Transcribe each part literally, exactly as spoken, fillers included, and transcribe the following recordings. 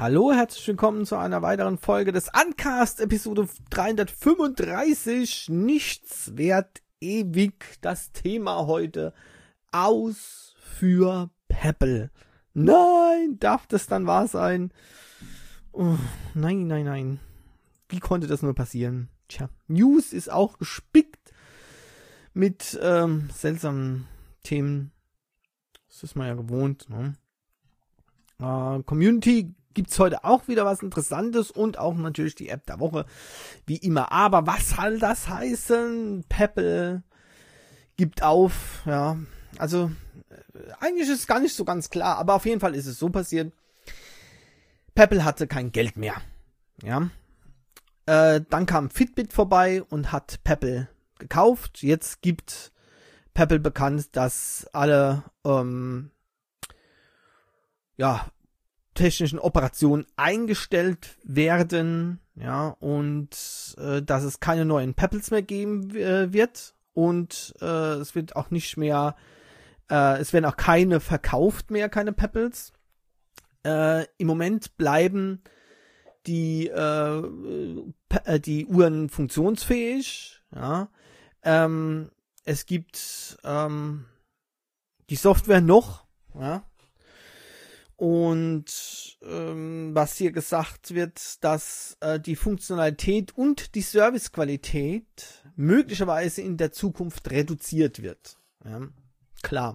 Hallo, herzlich willkommen zu einer weiteren Folge des Uncast, Episode dreihundertfünfunddreißig. Nichts wert ewig. Das Thema heute: Aus für Peppel. Nein, darf das dann wahr sein? Oh, nein, nein, nein. Wie konnte das nur passieren? Tja, News ist auch gespickt mit ähm, seltsamen Themen. Das ist man ja gewohnt, ne? Äh, Community gibt's heute auch wieder was Interessantes und auch natürlich die App der Woche, wie immer. Aber was soll das heißen? Peppel gibt auf, ja. Also, äh, eigentlich ist es gar nicht so ganz klar, aber auf jeden Fall ist es so passiert. Peppel hatte kein Geld mehr, ja. Äh, dann kam Fitbit vorbei und hat Peppel gekauft. Jetzt gibt Peppel bekannt, dass alle, ähm, ja, technischen Operationen eingestellt werden, ja, und äh, dass es keine neuen Peppels mehr geben äh, wird und äh, es wird auch nicht mehr, äh, es werden auch keine verkauft mehr, keine Peppels. Äh, im Moment bleiben die äh, äh, die Uhren funktionsfähig, ja. Ähm, es gibt ähm, die Software noch, ja. Und ähm, was hier gesagt wird, dass äh, die Funktionalität und die Servicequalität möglicherweise in der Zukunft reduziert wird. Ja, klar.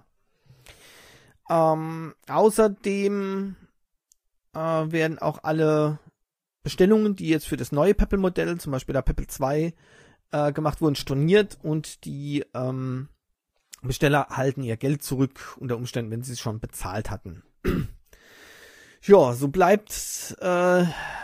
Ähm, außerdem äh, werden auch alle Bestellungen, die jetzt für das neue Peppel-Modell, zum Beispiel der Peppel zwei, äh, gemacht wurden, storniert und die ähm, Besteller halten ihr Geld zurück, unter Umständen, wenn sie es schon bezahlt hatten. Ja, so bleibt äh,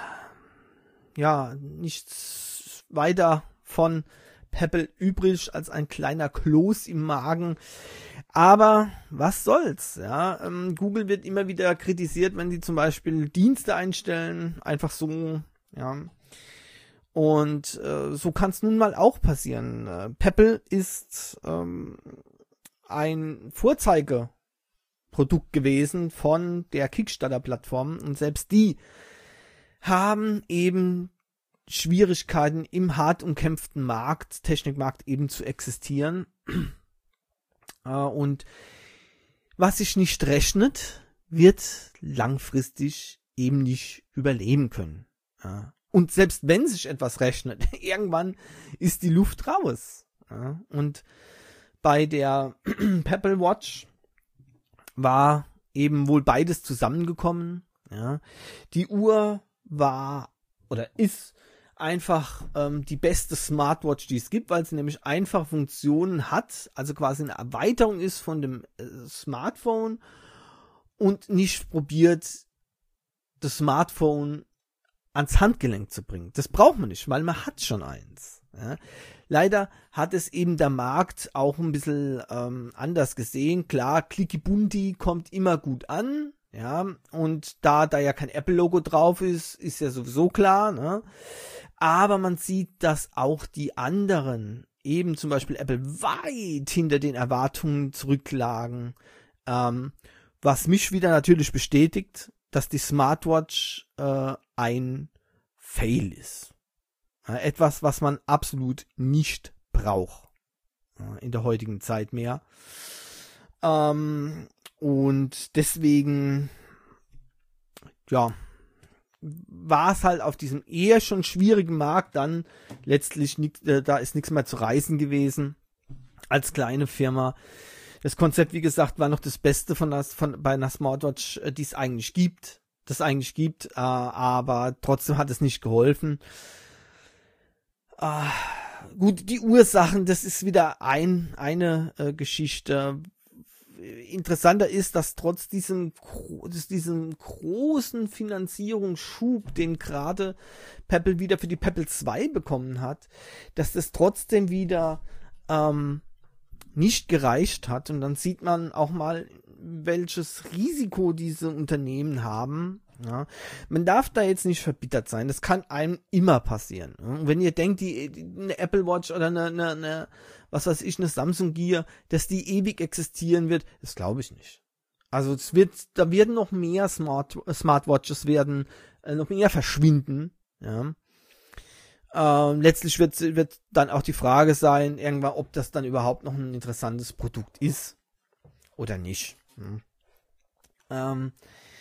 ja nichts weiter von Peppel übrig als ein kleiner Kloß im Magen. Aber was soll's? Ja, ähm, Google wird immer wieder kritisiert, wenn die zum Beispiel Dienste einstellen, einfach so. Ja, und äh, so kann es nun mal auch passieren. Äh, Peppel ist ähm, ein Vorzeige Produkt gewesen von der Kickstarter-Plattform und selbst die haben eben Schwierigkeiten im hart umkämpften Markt, Technikmarkt eben zu existieren. Und was sich nicht rechnet, wird langfristig eben nicht überleben können. Und selbst wenn sich etwas rechnet, irgendwann ist die Luft raus. Und bei der Peppel Watch war eben wohl beides zusammengekommen. Ja. Die Uhr war oder ist einfach ähm, die beste Smartwatch, die es gibt, weil sie nämlich einfach Funktionen hat, also quasi eine Erweiterung ist von dem äh, Smartphone und nicht probiert, das Smartphone ans Handgelenk zu bringen. Das braucht man nicht, weil man hat schon eins. Ja. Leider hat es eben der Markt auch ein bisschen ähm, anders gesehen. Klar, Clicky Bunti kommt immer gut an, ja, und da da ja kein Apple-Logo drauf ist, ist ja sowieso klar, ne? Aber man sieht, dass auch die anderen, eben zum Beispiel Apple, weit hinter den Erwartungen zurücklagen, ähm, was mich wieder natürlich bestätigt, dass die Smartwatch äh, ein Fail ist. Etwas, was man absolut nicht braucht in der heutigen Zeit mehr. Ähm, und deswegen, ja, war es halt auf diesem eher schon schwierigen Markt dann letztlich, nicht, äh, da ist nichts mehr zu reißen gewesen als kleine Firma. Das Konzept, wie gesagt, war noch das Beste von, das, von bei einer Smartwatch, äh, die es eigentlich gibt, das eigentlich gibt, äh, aber trotzdem hat es nicht geholfen. Ah, gut, die Ursachen, das ist wieder ein eine äh, Geschichte. Interessanter ist, dass trotz diesem, diesem großen Finanzierungsschub, den gerade Peppel wieder für die Peppel zwei bekommen hat, dass das trotzdem wieder ähm, nicht gereicht hat. Und dann sieht man auch mal, welches Risiko diese Unternehmen haben. Ja, man darf da jetzt nicht verbittert sein. Das kann einem immer passieren. Und wenn ihr denkt, die, die eine Apple Watch oder eine, eine, eine, was weiß ich, eine Samsung Gear, dass die ewig existieren wird, das glaube ich nicht. Also es wird, da werden noch mehr Smart, Smartwatches werden äh, noch mehr verschwinden. Ja. Ähm, letztlich wird, wird dann auch die Frage sein, irgendwann, ob das dann überhaupt noch ein interessantes Produkt ist oder nicht. Hm. Ähm,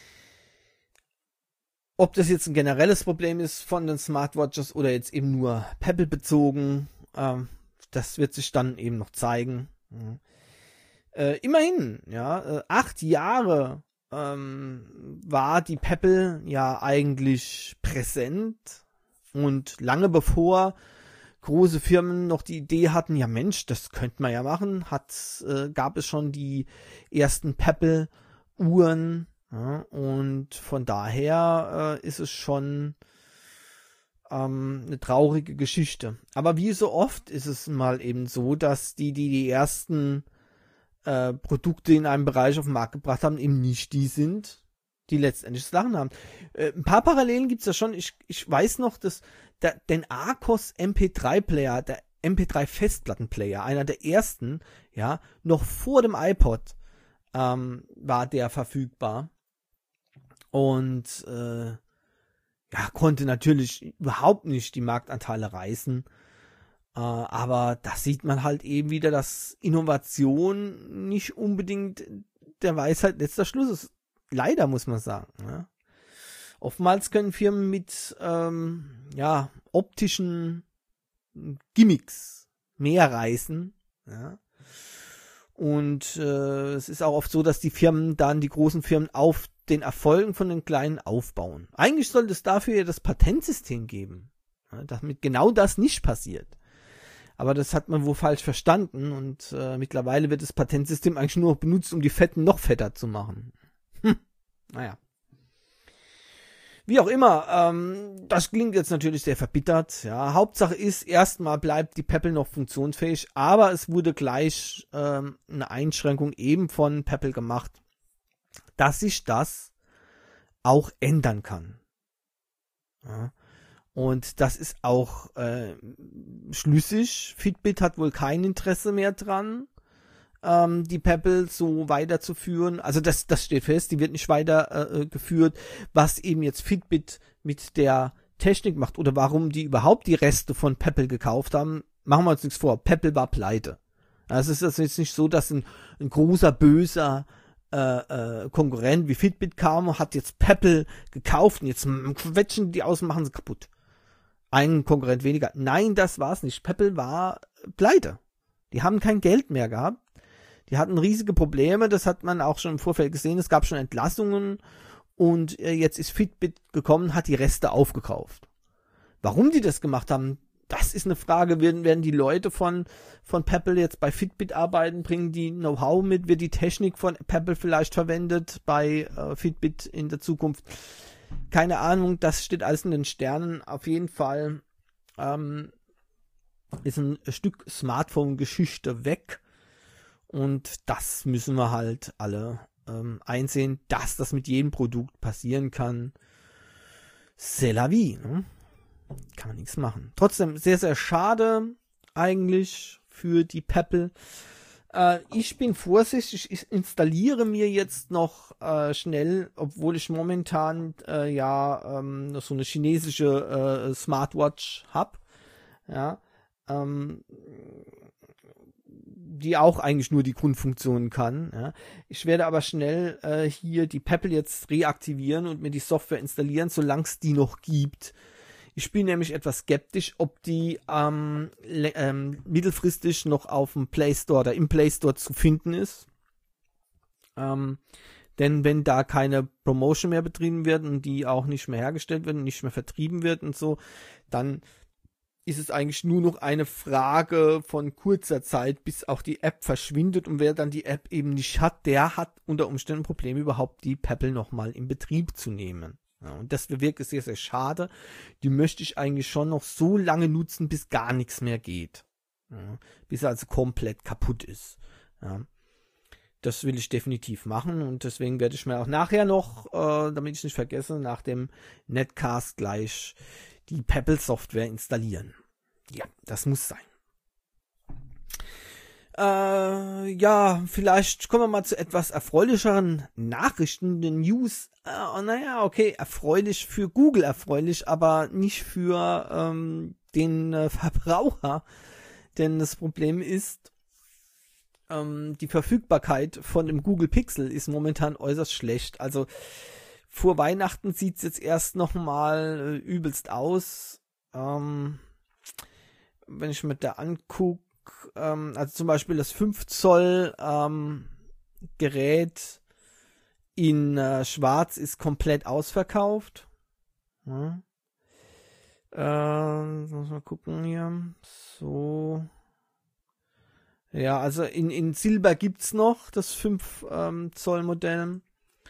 ob das jetzt ein generelles Problem ist von den Smartwatches oder jetzt eben nur Pebble bezogen, ähm, das wird sich dann eben noch zeigen. Hm. Äh, immerhin, ja, äh, acht Jahre ähm, war die Pebble ja eigentlich präsent. Und lange bevor große Firmen noch die Idee hatten, ja Mensch, das könnte man ja machen, hat, äh, gab es schon die ersten Pebble-Uhren. Ja, und von daher äh, ist es schon ähm, eine traurige Geschichte. Aber wie so oft ist es mal eben so, dass die, die die ersten äh, Produkte in einem Bereich auf den Markt gebracht haben, eben nicht die sind, die letztendlich Sachen haben. Äh, ein paar Parallelen gibt's da schon. Ich, ich weiß noch, dass der, den Arcos M P drei Player, der M P drei Festplattenplayer, einer der ersten, ja, noch vor dem iPod ähm, war der verfügbar. Und äh, ja, konnte natürlich überhaupt nicht die Marktanteile reißen. Äh, aber da sieht man halt eben wieder, dass Innovation nicht unbedingt der Weisheit letzter Schluss ist. Leider, muss man sagen. Ja. Oftmals können Firmen mit ähm, ja, optischen Gimmicks mehr reißen. Ja. Und äh, es ist auch oft so, dass die Firmen dann, die großen Firmen, auf den Erfolgen von den kleinen aufbauen. Eigentlich sollte es dafür ja das Patentsystem geben, ja, damit genau das nicht passiert. Aber das hat man wohl falsch verstanden und äh, mittlerweile wird das Patentsystem eigentlich nur benutzt, um die Fetten noch fetter zu machen. Hm. Naja. Wie auch immer, ähm, das klingt jetzt natürlich sehr verbittert. Ja, Hauptsache ist, erstmal bleibt die Pebble noch funktionsfähig, aber es wurde gleich ähm, eine Einschränkung eben von Pebble gemacht, dass sich das auch ändern kann. Ja. Und das ist auch äh, schlüssig. Fitbit hat wohl kein Interesse mehr dran, ähm, die Pebble so weiterzuführen. Also das, das steht fest, die wird nicht weiter äh, geführt. Was eben jetzt Fitbit mit der Technik macht oder warum die überhaupt die Reste von Pebble gekauft haben, machen wir uns nichts vor. Pebble war pleite. Also es ist jetzt nicht so, dass ein, ein großer, böser Äh, äh, Konkurrent wie Fitbit kam, hat jetzt Pebble gekauft und jetzt quetschen die aus und machen sie kaputt. Ein Konkurrent weniger. Nein, das war's nicht. Pebble war pleite. Die haben kein Geld mehr gehabt. Die hatten riesige Probleme. Das hat man auch schon im Vorfeld gesehen. Es gab schon Entlassungen und äh, jetzt ist Fitbit gekommen, hat die Reste aufgekauft. Warum die das gemacht haben, das ist eine Frage. Werden, werden die Leute von, von Pebble jetzt bei Fitbit arbeiten? Bringen die Know-how mit? Wird die Technik von Pebble vielleicht verwendet bei äh, Fitbit in der Zukunft? Keine Ahnung, das steht alles in den Sternen. Auf jeden Fall ähm, ist ein Stück Smartphone-Geschichte weg. Und das müssen wir halt alle ähm, einsehen, dass das mit jedem Produkt passieren kann. C'est la vie, ne? Kann man nichts machen. Trotzdem sehr, sehr schade eigentlich für die Pebble. Äh, ich bin vorsichtig. Ich installiere mir jetzt noch äh, schnell, obwohl ich momentan äh, ja ähm, so eine chinesische äh, Smartwatch habe. Ja, ähm, die auch eigentlich nur die Grundfunktionen kann. Ja. Ich werde aber schnell äh, hier die Pebble jetzt reaktivieren und mir die Software installieren, solange es die noch gibt. Ich bin nämlich etwas skeptisch, ob die ähm, ähm, mittelfristig noch auf dem Play Store oder im Play Store zu finden ist. Ähm, denn wenn da keine Promotion mehr betrieben wird und die auch nicht mehr hergestellt wird und nicht mehr vertrieben wird und so, dann ist es eigentlich nur noch eine Frage von kurzer Zeit, bis auch die App verschwindet. Und wer dann die App eben nicht hat, der hat unter Umständen Probleme, überhaupt die Pebble nochmal in Betrieb zu nehmen. Ja, und das wäre wirklich sehr, sehr schade. Die möchte ich eigentlich schon noch so lange nutzen, bis gar nichts mehr geht. Ja, bis er also komplett kaputt ist. Ja, das will ich definitiv machen und deswegen werde ich mir auch nachher noch, äh, damit ich es nicht vergesse, nach dem Netcast gleich die Pebble Software installieren. Ja, das muss sein. Äh, ja, vielleicht kommen wir mal zu etwas erfreulicheren Nachrichten, den News. Äh, naja, okay, erfreulich für Google erfreulich, aber nicht für ähm, den äh, Verbraucher. Denn das Problem ist, ähm, die Verfügbarkeit von dem Google Pixel ist momentan äußerst schlecht. Also vor Weihnachten sieht es jetzt erst nochmal äh, übelst aus. Ähm, wenn ich mir da angucke, ähm, also zum Beispiel das fünf Zoll ähm, Gerät in äh, Schwarz ist komplett ausverkauft. Ja. Äh, muss mal gucken hier. So. Ja, also in, in Silber gibt's noch das fünf Zoll Modell.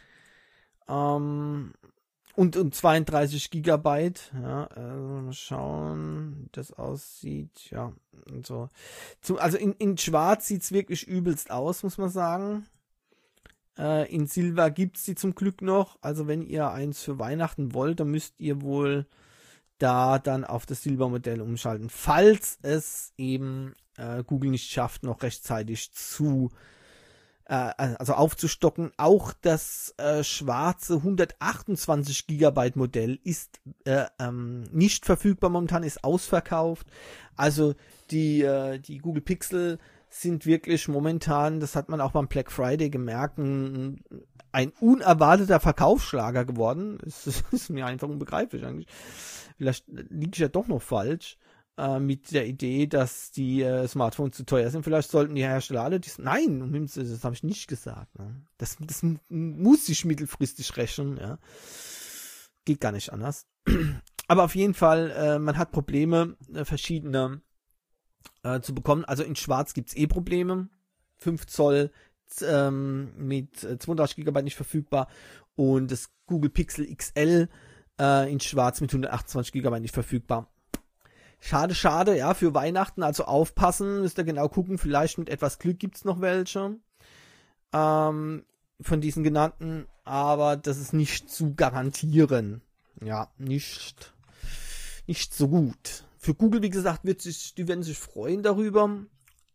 Ähm, und, und zweiunddreißig Gigabyte. Ja, also mal schauen, wie das aussieht. Ja, und so. Zum, also in, in Schwarz sieht's wirklich übelst aus, muss man sagen. Äh, in Silber gibt's die zum Glück noch. Also wenn ihr eins für Weihnachten wollt, dann müsst ihr wohl da dann auf das Silbermodell umschalten, falls es eben äh, Google nicht schafft, noch rechtzeitig zu äh, also aufzustocken. Auch das äh, schwarze hundertachtundzwanzig Gigabyte Modell ist äh, ähm, nicht verfügbar momentan, ist ausverkauft. Also die äh, die Google Pixel sind wirklich momentan, das hat man auch beim Black Friday gemerkt, ein, ein unerwarteter Verkaufsschlager geworden. Das ist mir einfach unbegreiflich eigentlich. Vielleicht liege ich ja doch noch falsch äh, mit der Idee, dass die äh, Smartphones zu teuer sind. Vielleicht sollten die Hersteller alle dies. Nein, das habe ich nicht gesagt. Ne? Das, das muss sich mittelfristig rechnen. Ja. Geht gar nicht anders. Aber auf jeden Fall, äh, man hat Probleme, äh, verschiedene äh, zu bekommen. Also in Schwarz gibt es eh Probleme. fünf Zoll ähm, mit zweiunddreißig Gigabyte nicht verfügbar. Und das Google Pixel X L in Schwarz mit hundertachtundzwanzig Gigabyte nicht verfügbar. Schade, schade, ja, für Weihnachten, also aufpassen, müsst ihr genau gucken, vielleicht mit etwas Glück gibt's noch welche ähm, von diesen genannten, aber das ist nicht zu garantieren. Ja, nicht, nicht so gut. Für Google, wie gesagt, wird sich, die werden sich freuen darüber,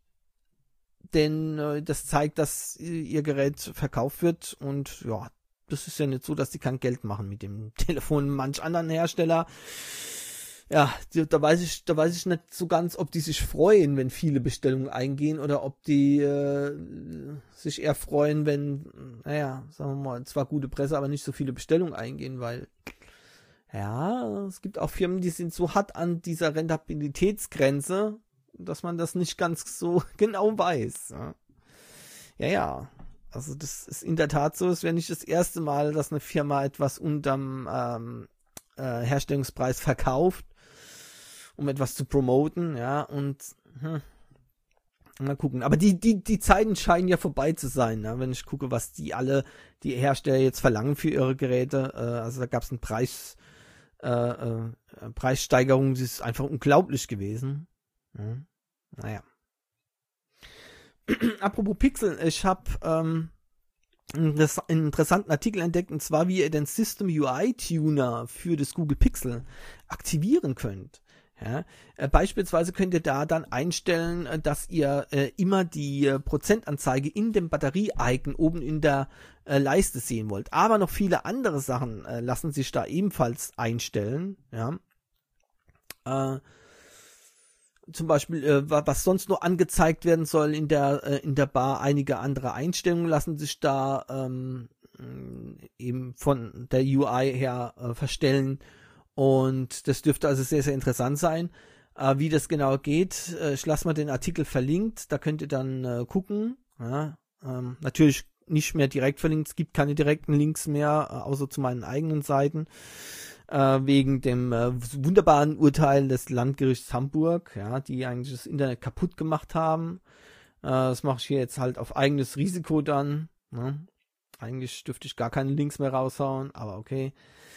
denn äh, das zeigt, dass ihr Gerät verkauft wird und ja, das ist ja nicht so, dass die kein Geld machen mit dem Telefon. Manch anderen Hersteller, ja, die, da weiß ich, da weiß ich nicht so ganz, ob die sich freuen, wenn viele Bestellungen eingehen oder ob die äh, sich eher freuen, wenn, naja, sagen wir mal, zwar gute Presse, aber nicht so viele Bestellungen eingehen, weil, ja, es gibt auch Firmen, die sind so hart an dieser Rentabilitätsgrenze, dass man das nicht ganz so genau weiß. Ja, ja. ja. Also das ist in der Tat so, es wäre nicht das erste Mal, dass eine Firma etwas unterm ähm, äh, Herstellungspreis verkauft, um etwas zu promoten, ja, und hm, mal gucken. Aber die, die, die Zeiten scheinen ja vorbei zu sein, ne? Wenn ich gucke, was die alle, die Hersteller jetzt verlangen für ihre Geräte. Äh, also da gab es einen Preis, äh, äh, Preissteigerung, das ist einfach unglaublich gewesen. Hm. Naja. Apropos Pixel, ich habe ähm, einen interessanten Artikel entdeckt, und zwar, wie ihr den System U I Tuner für das Google Pixel aktivieren könnt. Ja, äh, beispielsweise könnt ihr da dann einstellen, äh, dass ihr äh, immer die äh, Prozentanzeige in dem Batterie-Icon oben in der äh, Leiste sehen wollt. Aber noch viele andere Sachen äh, lassen sich da ebenfalls einstellen. Ja. Äh, Zum Beispiel, äh, was sonst noch angezeigt werden soll in der äh, in der Bar. Einige andere Einstellungen lassen sich da ähm, eben von der U I her äh, verstellen. Und das dürfte also sehr, sehr interessant sein. Äh, wie das genau geht, äh, ich lasse mal den Artikel verlinkt. Da könnt ihr dann äh, gucken. Ja, ähm, natürlich nicht mehr direkt verlinkt. Es gibt keine direkten Links mehr, äh, außer zu meinen eigenen Seiten. Äh, wegen dem äh, wunderbaren Urteil des Landgerichts Hamburg, ja, die eigentlich das Internet kaputt gemacht haben. Äh, das mache ich hier jetzt halt auf eigenes Risiko dann. Ne? Eigentlich dürfte ich gar keine Links mehr raushauen, aber okay.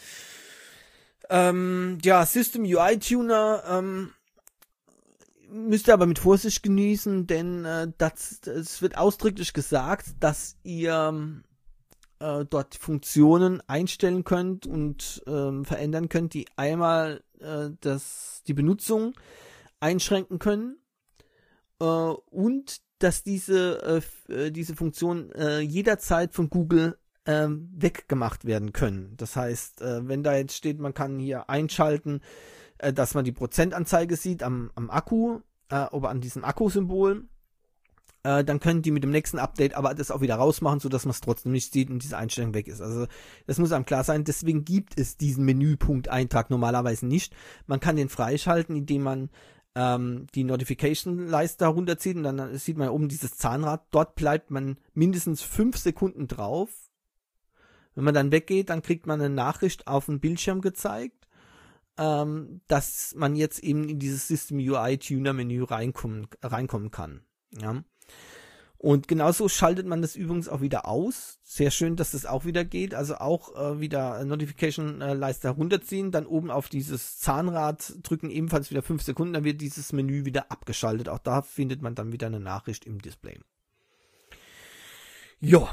Ähm, ja, System U I Tuner ähm, müsst ihr aber mit Vorsicht genießen, denn äh, das, es wird ausdrücklich gesagt, dass ihr dort Funktionen einstellen könnt und ähm, verändern könnt, die einmal äh, das, die Benutzung einschränken können äh, und dass diese, äh, diese Funktion äh, jederzeit von Google äh, weggemacht werden können. Das heißt, äh, wenn da jetzt steht, man kann hier einschalten, äh, dass man die Prozentanzeige sieht am, am Akku, äh, oder an diesem Akkusymbol, äh, dann können die mit dem nächsten Update aber das auch wieder rausmachen, sodass man es trotzdem nicht sieht und diese Einstellung weg ist. Also das muss einem klar sein. Deswegen gibt es diesen Menüpunkt-Eintrag normalerweise nicht. Man kann den freischalten, indem man ähm, die Notification-Leiste herunterzieht und dann sieht man oben dieses Zahnrad. Dort bleibt man mindestens fünf Sekunden drauf. Wenn man dann weggeht, dann kriegt man eine Nachricht auf dem Bildschirm gezeigt, ähm, dass man jetzt eben in dieses System U I Tuner Menü reinkommen, reinkommen kann. Ja. Und genauso schaltet man das übrigens auch wieder aus. Sehr schön, dass das auch wieder geht. Also auch äh, wieder Notification-Leiste herunterziehen, dann oben auf dieses Zahnrad drücken, ebenfalls wieder fünf Sekunden, dann wird dieses Menü wieder abgeschaltet. Auch da findet man dann wieder eine Nachricht im Display. Ja.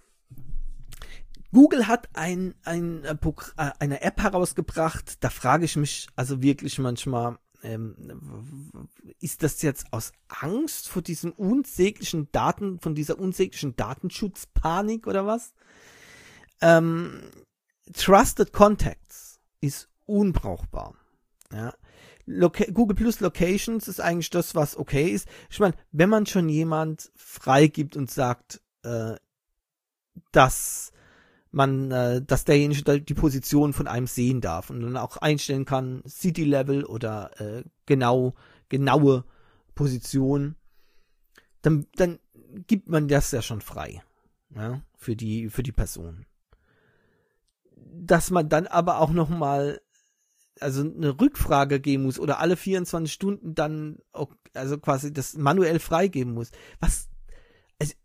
Google hat ein, ein, ein, eine App herausgebracht, da frage ich mich also wirklich manchmal, ähm, ist das jetzt aus Angst vor diesem unsäglichen Daten, von dieser unsäglichen Datenschutzpanik oder was? Ähm, Trusted Contacts ist unbrauchbar. Ja. Loca- Google Plus Locations ist eigentlich das, was okay ist. Ich meine, wenn man schon jemand freigibt und sagt, äh, dass man, äh, dass derjenige die Position von einem sehen darf und dann auch einstellen kann, City Level oder äh, genau, genaue Position, dann, dann gibt man das ja schon frei, ja, für die, für die Person. Dass man dann aber auch nochmal, also eine Rückfrage geben muss oder alle vierundzwanzig Stunden dann, auch, also quasi das manuell freigeben muss. Was, also,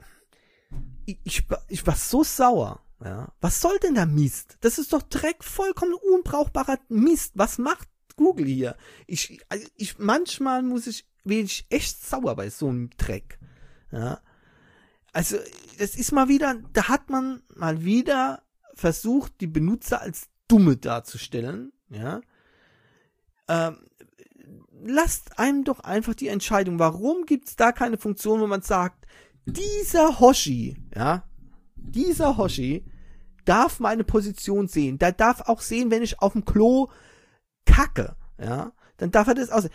ich, ich, ich war so sauer. Ja, was soll denn der Mist? Das ist doch Dreck, vollkommen unbrauchbarer Mist. Was macht Google hier? Ich, also ich, manchmal muss ich, bin ich echt sauer bei so einem Dreck. Ja, also, das ist mal wieder, da hat man mal wieder versucht, die Benutzer als Dumme darzustellen. Ja, ähm, lasst einem doch einfach die Entscheidung. Warum gibt's da keine Funktion, wo man sagt, dieser Hoshi, ja, dieser Hoshi darf meine Position sehen. Der darf auch sehen, wenn ich auf dem Klo kacke. Ja, dann darf er das auch sehen.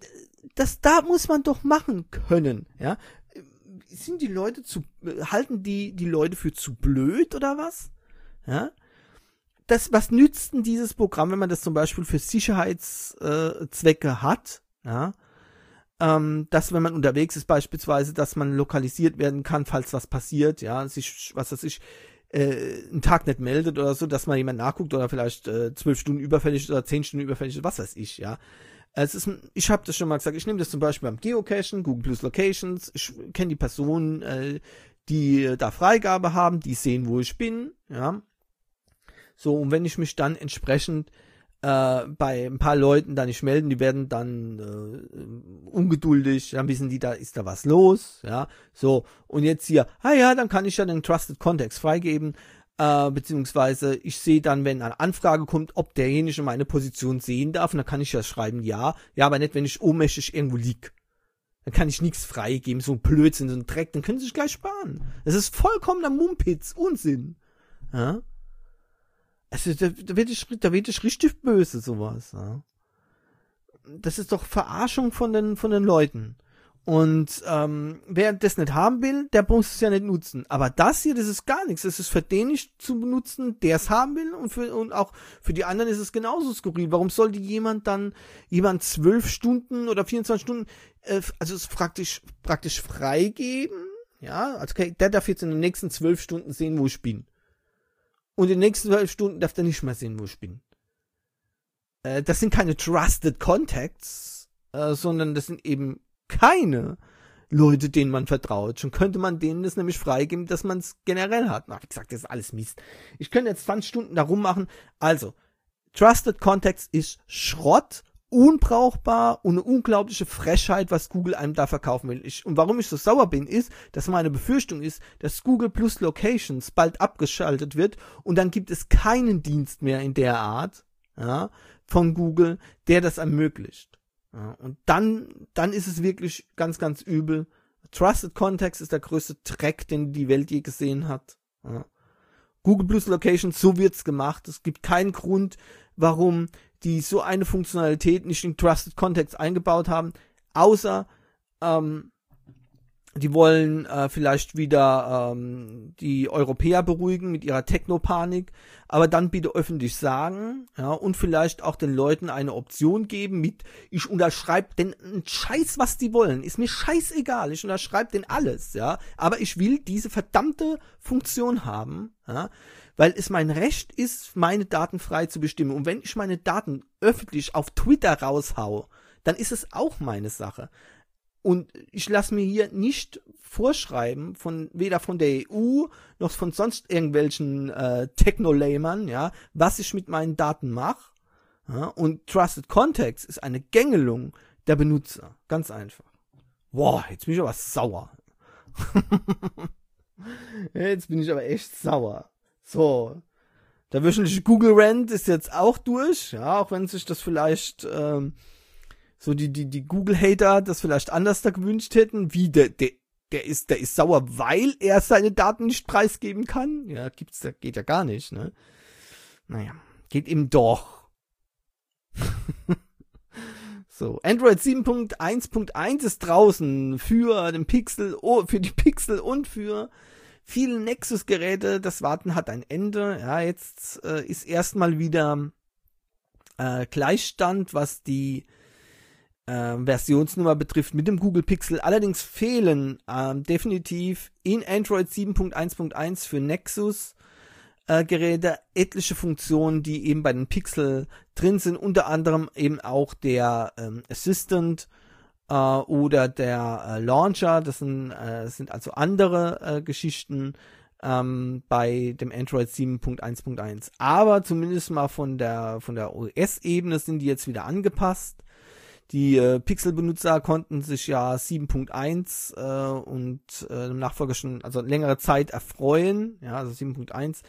Das da muss man doch machen können. Ja, sind die Leute zu, halten die die Leute für zu blöd oder was? Ja, das, was nützt denn dieses Programm, wenn man das zum Beispiel für Sicherheitszwecke äh, hat? Ja. Ähm, dass wenn man unterwegs ist beispielsweise, dass man lokalisiert werden kann, falls was passiert, ja, sich, was weiß ich, äh, einen Tag nicht meldet oder so, dass mal jemand nachguckt oder vielleicht äh, zwölf Stunden überfällig ist oder zehn Stunden überfällig ist, was weiß ich, ja. Es ist, ich habe das schon mal gesagt, ich nehme das zum Beispiel beim Geocachen, Google Plus Locations, ich kenne die Personen, äh, die da Freigabe haben, die sehen, wo ich bin, ja. So, und wenn ich mich dann entsprechend Äh, bei ein paar Leuten da nicht melden, die werden dann äh, ungeduldig, dann wissen die, da ist da was los, ja, so, und jetzt hier, ah ja, dann kann ich ja den Trusted Contacts freigeben, äh, beziehungsweise ich sehe dann, wenn eine Anfrage kommt, ob derjenige meine Position sehen darf, und dann kann ich ja schreiben, ja, ja, aber nicht, wenn ich ohnmächtig irgendwo lieg. Dann kann ich nichts freigeben, so ein Blödsinn, so ein Dreck, dann können sie sich gleich sparen. Das ist vollkommener Mumpitz, Unsinn, ja. Also, da, da wird ich, da wird ich richtig böse, sowas, ja. Das ist doch Verarschung von den, von den Leuten. Und, ähm, wer das nicht haben will, der muss es ja nicht nutzen. Aber das hier, das ist gar nichts. Das ist für den nicht zu benutzen, der es haben will, und für, und auch für die anderen ist es genauso skurril. Warum sollte jemand dann, jemand zwölf Stunden oder vierundzwanzig Stunden, äh, also es praktisch, praktisch freigeben? Ja, also, okay, der darf jetzt in den nächsten zwölf Stunden sehen, wo ich bin. Und in den nächsten zwölf Stunden darf er nicht mehr sehen, wo ich bin. Äh, das sind keine Trusted Contacts, äh, sondern das sind eben keine Leute, denen man vertraut. Schon könnte man denen das nämlich freigeben, dass man es generell hat. Na, wie gesagt, das ist alles Mist. Ich könnte jetzt zwanzig Stunden da rummachen. Also, Trusted Contacts ist Schrott, unbrauchbar und eine unglaubliche Frechheit, was Google einem da verkaufen will. Ich, und warum ich so sauer bin, ist, dass meine Befürchtung ist, dass Google Plus Locations bald abgeschaltet wird und dann gibt es keinen Dienst mehr in der Art, ja, von Google, der das ermöglicht. Ja, und dann, dann ist es wirklich ganz, ganz übel, Trusted Contacts ist der größte Track, den die Welt je gesehen hat. Ja. Google Plus Location, so wird's gemacht. Es gibt keinen Grund, warum die so eine Funktionalität nicht in Trusted Contacts eingebaut haben, außer ähm, die wollen äh, vielleicht wieder ähm, die Europäer beruhigen mit ihrer Technopanik, aber dann bitte öffentlich sagen, ja, und vielleicht auch den Leuten eine Option geben mit, ich unterschreibe den Scheiß, was die wollen, ist mir scheißegal, ich unterschreibe den alles, ja, aber ich will diese verdammte Funktion haben, ja, weil es mein Recht ist, meine Daten frei zu bestimmen, und wenn ich meine Daten öffentlich auf Twitter raushau, dann ist es auch meine Sache. Und ich lasse mir hier nicht vorschreiben, von weder von der E U noch von sonst irgendwelchen äh, Technolamern, ja, was ich mit meinen Daten mache. Ja, und Trusted Contacts ist eine Gängelung der Benutzer. Ganz einfach. Boah, jetzt bin ich aber sauer. Jetzt bin ich aber echt sauer. So. Der wöchentliche Google-Rant ist jetzt auch durch, ja, auch wenn sich das vielleicht ähm, so die, die, die Google-Hater das vielleicht anders da gewünscht hätten, wie der, der, der ist, der ist sauer, weil er seine Daten nicht preisgeben kann. Ja, gibt's, da geht ja gar nicht, ne? Naja, geht ihm doch. So, Android sieben Punkt eins Punkt eins ist draußen für den Pixel, oh, für die Pixel und für viele Nexus-Geräte. Das Warten hat ein Ende. Ja, jetzt äh, ist erstmal wieder äh, Gleichstand, was die Äh, Versionsnummer betrifft mit dem Google Pixel. Allerdings fehlen äh, definitiv in Android sieben Punkt eins Punkt eins für Nexus äh, Geräte etliche Funktionen, die eben bei den Pixel drin sind, unter anderem eben auch der ähm, Assistant äh, oder der äh, Launcher. Das sind, äh, das sind also andere äh, Geschichten ähm, bei dem Android sieben Punkt eins Punkt eins. Aber zumindest mal von der von der O S-Ebene sind die jetzt wieder angepasst. Die äh, Pixel-Benutzer konnten sich ja sieben Punkt eins äh, und äh, im Nachfolger schon also längere Zeit erfreuen, ja, also sieben Punkt eins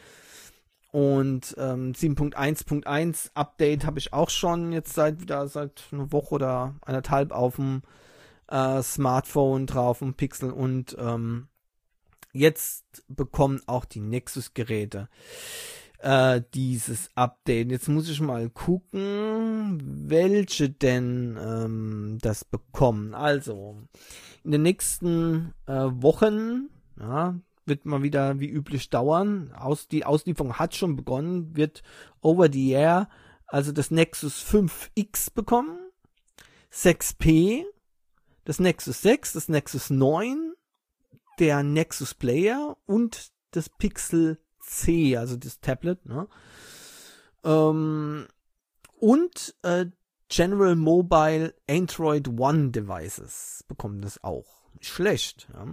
und ähm, sieben Punkt eins Punkt eins Update habe ich auch schon jetzt seit wieder seit einer Woche oder anderthalb auf dem äh, Smartphone drauf, dem Pixel, und ähm, jetzt bekommen auch die Nexus-Geräte Äh, dieses Update. Jetzt muss ich mal gucken, welche denn ähm, das bekommen. Also, in den nächsten äh, Wochen, ja, wird mal wieder wie üblich dauern. Aus, die Auslieferung hat schon begonnen, wird over the air, also das Nexus fünf X bekommen, sechs P, das Nexus sechs, das Nexus neun, der Nexus Player und das Pixel C, also das Tablet, ne? Ähm, und äh, General Mobile Android One Devices bekommen das auch. Nicht schlecht, ja.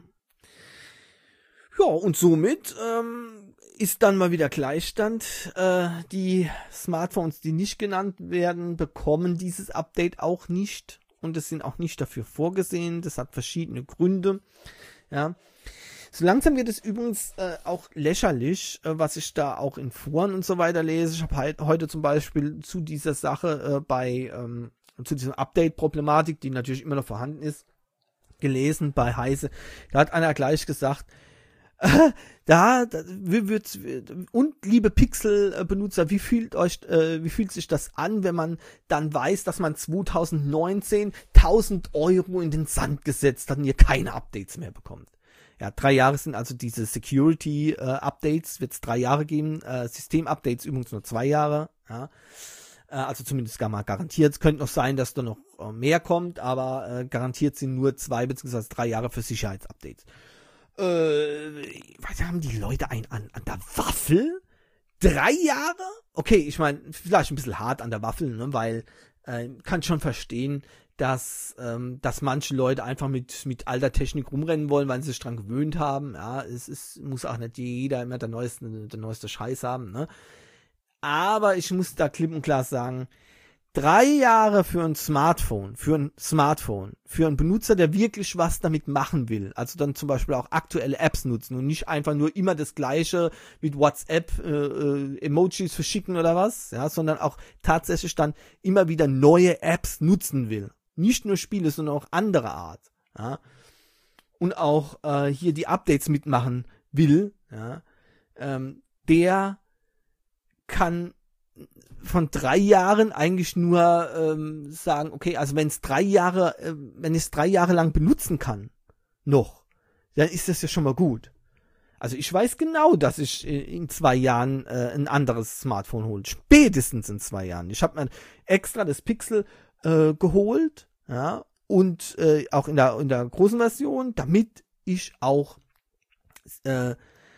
Ja, und somit ähm, ist dann mal wieder Gleichstand. Äh, die Smartphones, die nicht genannt werden, bekommen dieses Update auch nicht. Und es sind auch nicht dafür vorgesehen. Das hat verschiedene Gründe, ja. So langsam wird es übrigens äh, auch lächerlich, äh, was ich da auch in Foren und so weiter lese. Ich habe halt heute zum Beispiel zu dieser Sache äh, bei, ähm, zu dieser Update-Problematik, die natürlich immer noch vorhanden ist, gelesen bei Heise. Da hat einer gleich gesagt, äh, da, da wird, und liebe Pixel-Benutzer, wie fühlt euch, äh, wie fühlt sich das an, wenn man dann weiß, dass man zwanzig neunzehn tausend Euro in den Sand gesetzt hat und ihr keine Updates mehr bekommt? Ja, drei Jahre sind also diese Security-Updates, äh, wird es drei Jahre geben, äh, System-Updates übrigens nur zwei Jahre, ja, äh, also zumindest gar mal garantiert. Es könnte noch sein, dass da noch äh, mehr kommt, aber äh, garantiert sind nur zwei beziehungsweise drei Jahre für Sicherheitsupdates. Äh, was haben die Leute ein an, an der Waffel? Drei Jahre? Okay, ich meine, vielleicht ein bisschen hart an der Waffel, ne, weil äh, kann schon verstehen, dass ähm, dass manche Leute einfach mit mit alter Technik rumrennen wollen, weil sie sich dran gewöhnt haben. Ja, es ist muss auch nicht jeder immer der neueste der neueste Scheiß haben, ne? Aber ich muss da klipp und klar sagen, drei Jahre für ein Smartphone, für ein Smartphone, für einen Benutzer, der wirklich was damit machen will, also dann zum Beispiel auch aktuelle Apps nutzen und nicht einfach nur immer das Gleiche mit WhatsApp äh, äh, Emojis verschicken oder was, ja, sondern auch tatsächlich dann immer wieder neue Apps nutzen will. Nicht nur Spiele, sondern auch andere Art. Ja. und auch äh, hier die Updates mitmachen will, ja, ähm, der kann von drei Jahren eigentlich nur ähm, sagen, okay, also wenn es drei Jahre, äh, wenn ich es drei Jahre lang benutzen kann, noch, dann ist das ja schon mal gut. Also ich weiß genau, dass ich in zwei Jahren äh, ein anderes Smartphone hole. Spätestens in zwei Jahren. Ich habe mir extra das Pixel äh, geholt, ja, und äh, auch in der in der großen Version, damit ich auch äh,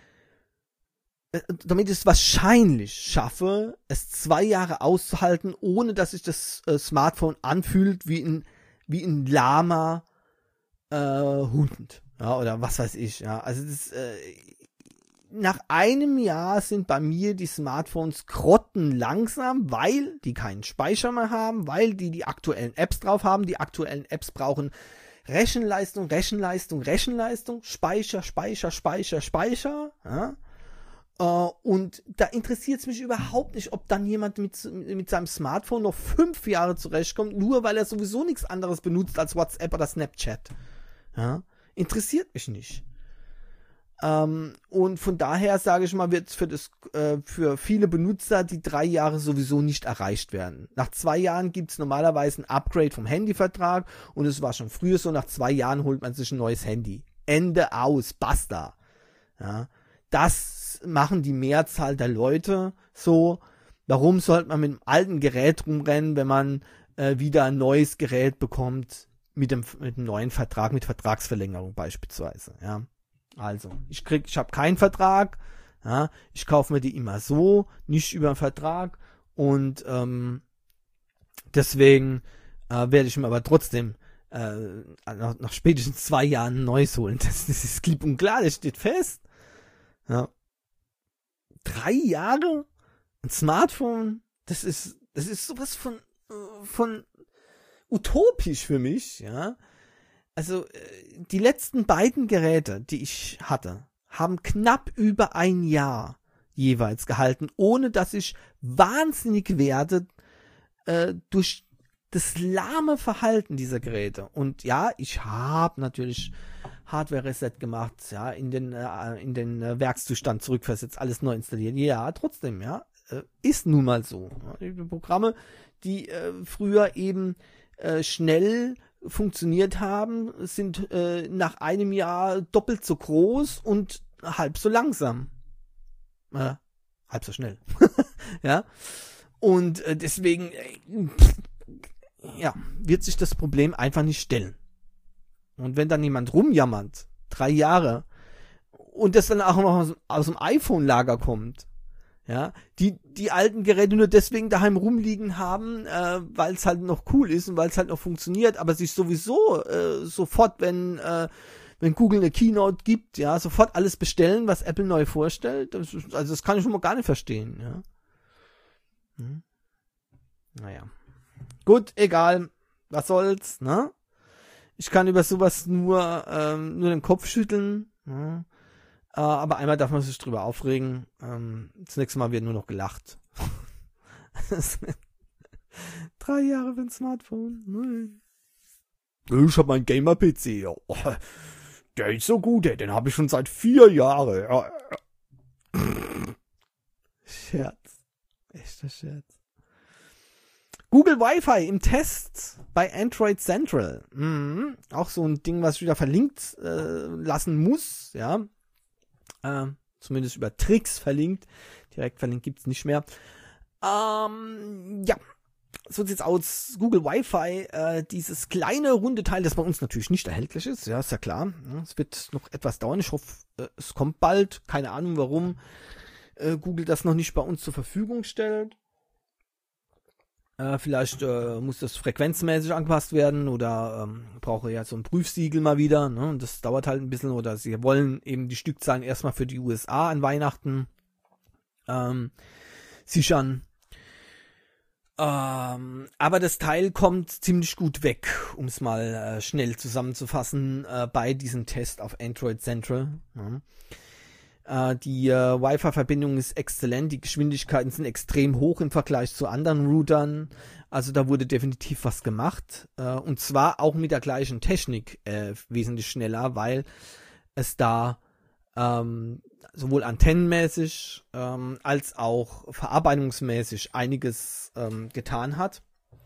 damit ich es wahrscheinlich schaffe, es zwei Jahre auszuhalten, ohne dass sich das äh, Smartphone anfühlt wie ein wie ein lahmer äh, Hund, ja, oder was weiß ich, ja. Also das, äh, nach einem Jahr sind bei mir die Smartphones grottenlangsam, weil die keinen Speicher mehr haben, weil die die aktuellen Apps drauf haben. Die aktuellen Apps brauchen Rechenleistung, Rechenleistung, Rechenleistung, Speicher, Speicher, Speicher, Speicher, ja. Uh, und da interessiert es mich überhaupt nicht, ob dann jemand mit, mit seinem Smartphone noch fünf Jahre zurechtkommt, nur weil er sowieso nichts anderes benutzt als WhatsApp oder Snapchat. Ja? Interessiert mich nicht. Um, und von daher, sage ich mal, wird für das äh, für viele Benutzer die drei Jahre sowieso nicht erreicht werden. Nach zwei Jahren gibt es normalerweise ein Upgrade vom Handyvertrag und es war schon früher so, nach zwei Jahren holt man sich ein neues Handy. Ende aus, basta. Ja? Das machen die Mehrzahl der Leute so. Warum sollte man mit einem alten Gerät rumrennen, wenn man äh, wieder ein neues Gerät bekommt mit dem mit einem neuen Vertrag, mit Vertragsverlängerung beispielsweise, ja? Also, ich krieg, ich habe keinen Vertrag, ja, ich kaufe mir die immer so, nicht über einen Vertrag und ähm, deswegen äh, werde ich mir aber trotzdem äh, nach, nach spätestens zwei Jahren ein neues holen. Das, das ist klipp und klar, das steht fest. Ja. Drei Jahre? Ein Smartphone? Das ist, das ist sowas von, von utopisch für mich, ja. Also, die letzten beiden Geräte, die ich hatte, haben knapp über ein Jahr jeweils gehalten, ohne dass ich wahnsinnig werde äh, durch das lahme Verhalten dieser Geräte. Und ja, ich habe natürlich Hardware-Reset gemacht, ja, in den äh, in den äh, Werkszustand zurückversetzt, alles neu installiert. Ja, trotzdem, ja, äh, ist nun mal so. Ja, die Programme, die äh, früher eben äh, schnell funktioniert haben, sind äh, nach einem Jahr doppelt so groß und halb so langsam. Äh, halb so schnell. Ja. Und äh, deswegen äh, pff, ja, wird sich das Problem einfach nicht stellen. Und wenn dann jemand rumjammert, drei Jahre, und das dann auch noch aus, aus dem iPhone-Lager kommt, ja, die die alten Geräte nur deswegen daheim rumliegen haben, äh, weil es halt noch cool ist und weil es halt noch funktioniert, aber sich sowieso äh, sofort, wenn äh, wenn Google eine Keynote gibt, ja, sofort alles bestellen, was Apple neu vorstellt. Das ist, also das kann ich schon mal gar nicht verstehen, ja. Hm. Naja. Gut, egal. Was soll's, ne? Ich kann über sowas nur, ähm, nur den Kopf schütteln, ne? Äh, aber einmal darf man sich drüber aufregen. Ähm, das nächste Mal wird nur noch gelacht. Drei Jahre für ein Smartphone. Nein. Ich hab meinen Gamer-P C. Oh, der ist so gut, ey. Den habe ich schon seit vier Jahren. Ja. Scherz. Echter Scherz. Google Wi-Fi im Test bei Android Central. Mhm. Auch so ein Ding, was ich wieder verlinkt äh, lassen muss, ja. Äh, zumindest über Tricks verlinkt. Direkt verlinkt gibt's nicht mehr. Ähm, ja. So sieht's aus. Google Wi-Fi, äh, dieses kleine runde Teil, das bei uns natürlich nicht erhältlich ist, ja, ist ja klar. Ja, es wird noch etwas dauern. Ich hoffe, äh, es kommt bald. Keine Ahnung, warum äh, Google das noch nicht bei uns zur Verfügung stellt. Äh, vielleicht äh, muss das frequenzmäßig angepasst werden oder ähm, brauche ja so ein Prüfsiegel mal wieder, ne? Und das dauert halt ein bisschen, oder sie wollen eben die Stückzahlen erstmal für die U S A an Weihnachten ähm, sichern. Ähm, aber das Teil kommt ziemlich gut weg, um es mal äh, schnell zusammenzufassen, äh, bei diesem Test auf Android Central. Ja. Äh, die äh, Wi-Fi-Verbindung ist exzellent, die Geschwindigkeiten sind extrem hoch im Vergleich zu anderen Routern. Also da wurde definitiv was gemacht. Äh, und zwar auch mit der gleichen Technik äh, wesentlich schneller, weil es da ähm, sowohl antennenmäßig ähm, als auch verarbeitungsmäßig einiges ähm, getan hat.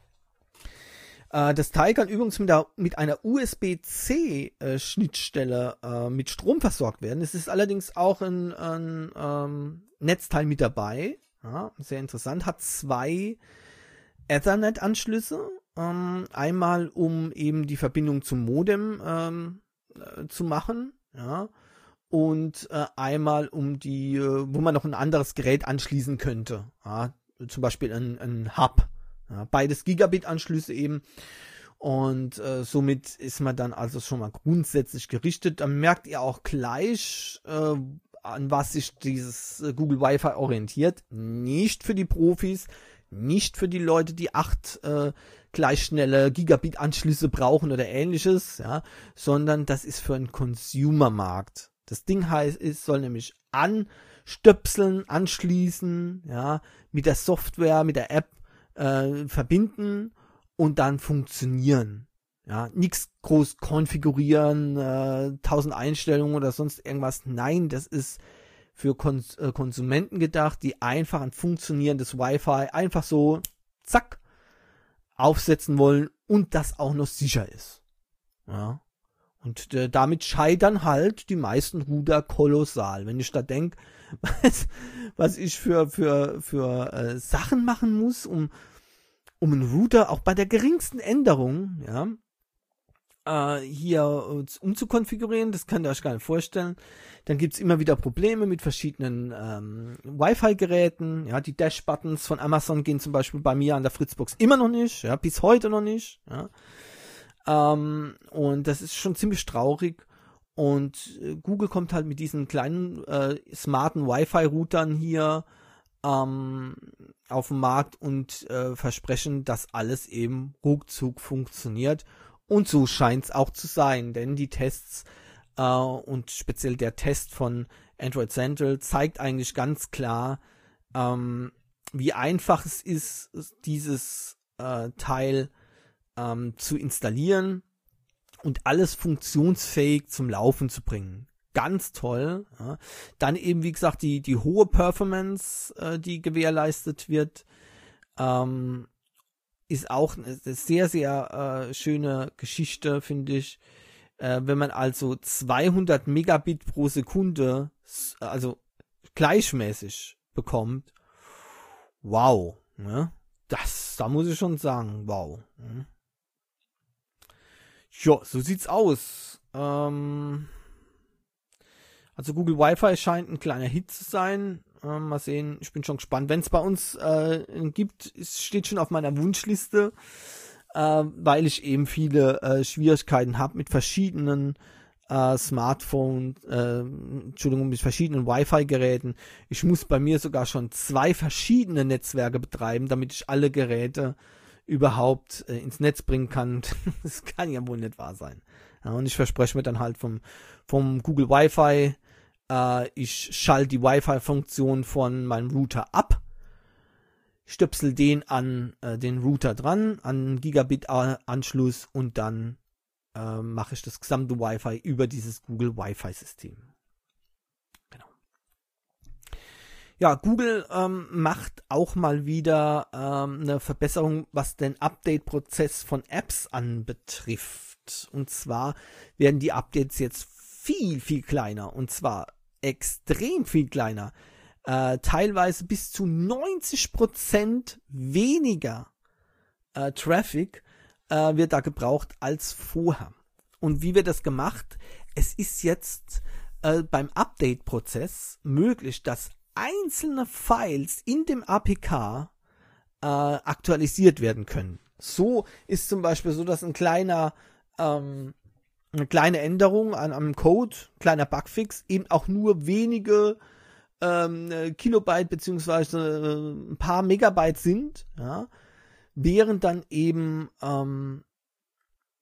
Äh, das Teil kann übrigens mit, der, mit einer U S B C äh, Schnittstelle äh, mit Strom versorgt werden. Es ist allerdings auch ein, ein ähm, Netzteil mit dabei. Ja, sehr interessant. Hat zwei Ethernet-Anschlüsse. Ähm, einmal, um eben die Verbindung zum Modem ähm, äh, zu machen. Ja. Und äh, einmal, um die, äh, wo man noch ein anderes Gerät anschließen könnte. Ja. Zum Beispiel ein, ein Hub. Ja, beides Gigabit-Anschlüsse eben. Und äh, somit ist man dann also schon mal grundsätzlich gerichtet. Dann merkt ihr auch gleich, äh, an was sich dieses äh, Google Wi-Fi orientiert. Nicht für die Profis, nicht für die Leute, die acht äh, gleich schnelle Gigabit-Anschlüsse brauchen oder ähnliches, ja, sondern das ist für einen Consumer-Markt. Das Ding heißt, es soll nämlich anstöpseln, anschließen, ja, mit der Software, mit der App Äh, verbinden und dann funktionieren. Ja, nichts groß konfigurieren, äh, tausend Einstellungen oder sonst irgendwas. Nein, das ist für Kons- äh, Konsumenten gedacht, die einfach ein funktionierendes Wi-Fi einfach so zack aufsetzen wollen und das auch noch sicher ist. Ja. Und äh, damit scheitern halt die meisten Router kolossal. Wenn ich da denke, was, was ich für, für, für äh, Sachen machen muss, um, um einen Router auch bei der geringsten Änderung, ja, äh, hier uh, umzukonfigurieren, das könnt ihr euch gar nicht vorstellen. Dann gibt's immer wieder Probleme mit verschiedenen ähm, Wi-Fi-Geräten. Ja, die Dash-Buttons von Amazon gehen zum Beispiel bei mir an der Fritzbox immer noch nicht, ja, bis heute noch nicht, ja. Ähm, und das ist schon ziemlich traurig. Und äh, Google kommt halt mit diesen kleinen äh, smarten Wi-Fi-Routern hier ähm, auf den Markt und äh, versprechen, dass alles eben ruckzuck funktioniert. Und so scheint es auch zu sein, denn die Tests äh, und speziell der Test von Android Central zeigt eigentlich ganz klar, ähm, wie einfach es ist, dieses äh, Teil Ähm, zu installieren und alles funktionsfähig zum Laufen zu bringen. Ganz toll. Ja. Dann eben, wie gesagt, die, die hohe Performance, äh, die gewährleistet wird, ähm, ist auch eine sehr, sehr äh, schöne Geschichte, finde ich. Äh, wenn man also zweihundert Megabit pro Sekunde, also gleichmäßig bekommt, wow. Ne? Das, da muss ich schon sagen, wow. Ne? Ja, so sieht's aus. Ähm, also Google Wi-Fi scheint ein kleiner Hit zu sein. Ähm, mal sehen, ich bin schon gespannt. Wenn es bei uns äh, gibt, es steht schon auf meiner Wunschliste, äh, weil ich eben viele äh, Schwierigkeiten habe mit verschiedenen äh, Smartphones, äh, Entschuldigung, mit verschiedenen Wi-Fi-Geräten. Ich muss bei mir sogar schon zwei verschiedene Netzwerke betreiben, damit ich alle Geräte überhaupt äh, ins Netz bringen kann. Das kann ja wohl nicht wahr sein. Ja, und ich verspreche mir dann halt vom, vom Google Wi-Fi, äh, ich schalte die Wi-Fi-Funktion von meinem Router ab, stöpsel den an äh, den Router dran, an Gigabit-Anschluss und dann äh, mache ich das gesamte Wi-Fi über dieses Google Wi-Fi-System. Genau. Ja, Google ähm, macht auch mal wieder ähm, eine Verbesserung, was den Update-Prozess von Apps anbetrifft. Und zwar werden die Updates jetzt viel, viel kleiner. Und zwar extrem viel kleiner. Äh, teilweise bis zu neunzig Prozent weniger äh, Traffic äh, wird da gebraucht als vorher. Und wie wird das gemacht? Es ist jetzt äh, beim Update-Prozess möglich, dass einzelne Files in dem A P K äh, aktualisiert werden können. So ist zum Beispiel so, dass ein kleiner ähm, eine kleine Änderung an einem Code, kleiner Bugfix, eben auch nur wenige ähm, Kilobyte beziehungsweise äh, ein paar Megabyte sind, ja, während dann eben ähm,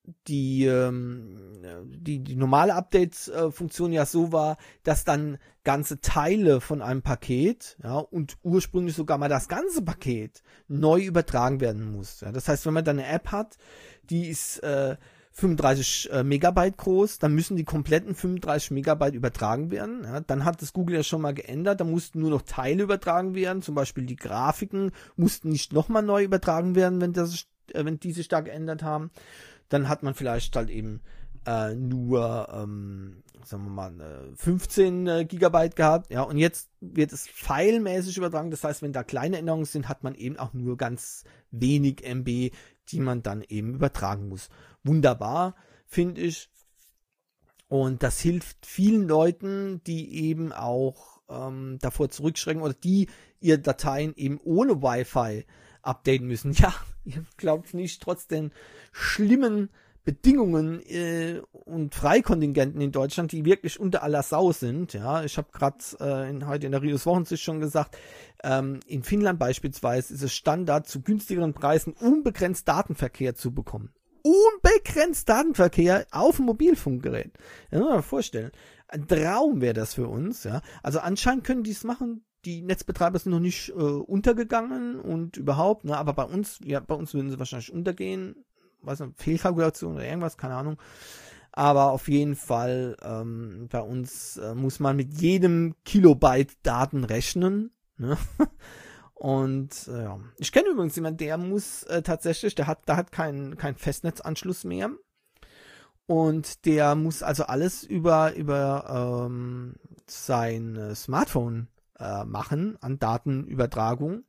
die, ähm, die, die normale Update-Funktion ja so war, dass dann ganze Teile von einem Paket, ja, und ursprünglich sogar mal das ganze Paket neu übertragen werden muss. Ja. Das heißt, wenn man dann eine App hat, die ist äh, fünfunddreißig äh, Megabyte groß, dann müssen die kompletten fünfunddreißig Megabyte übertragen werden. Ja. Dann hat das Google ja schon mal geändert, da mussten nur noch Teile übertragen werden, zum Beispiel die Grafiken mussten nicht nochmal neu übertragen werden, wenn, das, äh, wenn die sich da geändert haben. Dann hat man vielleicht halt eben äh, nur, ähm, sagen wir mal, äh, fünfzehn äh, Gigabyte gehabt. Ja, und jetzt wird es filemäßig übertragen. Das heißt, wenn da kleine Änderungen sind, hat man eben auch nur ganz wenig M B, die man dann eben übertragen muss. Wunderbar, finde ich. Und das hilft vielen Leuten, die eben auch ähm, davor zurückschrecken oder die ihre Dateien eben ohne Wi-Fi updaten müssen. Ja, ihr glaubt nicht, trotz den schlimmen Bedingungen äh, und Freikontingenten in Deutschland, die wirklich unter aller Sau sind. Ja, ich habe gerade äh, in, heute in der Rios Wochensicht schon gesagt, ähm, in Finnland beispielsweise ist es Standard, zu günstigeren Preisen unbegrenzt Datenverkehr zu bekommen. Unbegrenzt Datenverkehr auf dem Mobilfunkgerät. Ja, muss man vorstellen. Ein Traum wäre das für uns. Ja, also anscheinend können die es machen. Die Netzbetreiber sind noch nicht äh, untergegangen und überhaupt, ne, aber bei uns, ja, bei uns würden sie wahrscheinlich untergehen, weiß nicht, Fehlkalkulation oder irgendwas, keine Ahnung. Aber auf jeden Fall, ähm, bei uns äh, muss man mit jedem Kilobyte Daten rechnen, ne? Und äh, ja, ich kenne übrigens jemanden, der muss äh, tatsächlich, der hat, der hat keinen keinen Festnetzanschluss mehr. Und der muss also alles über, über ähm, sein äh, Smartphone machen an Datenübertragung.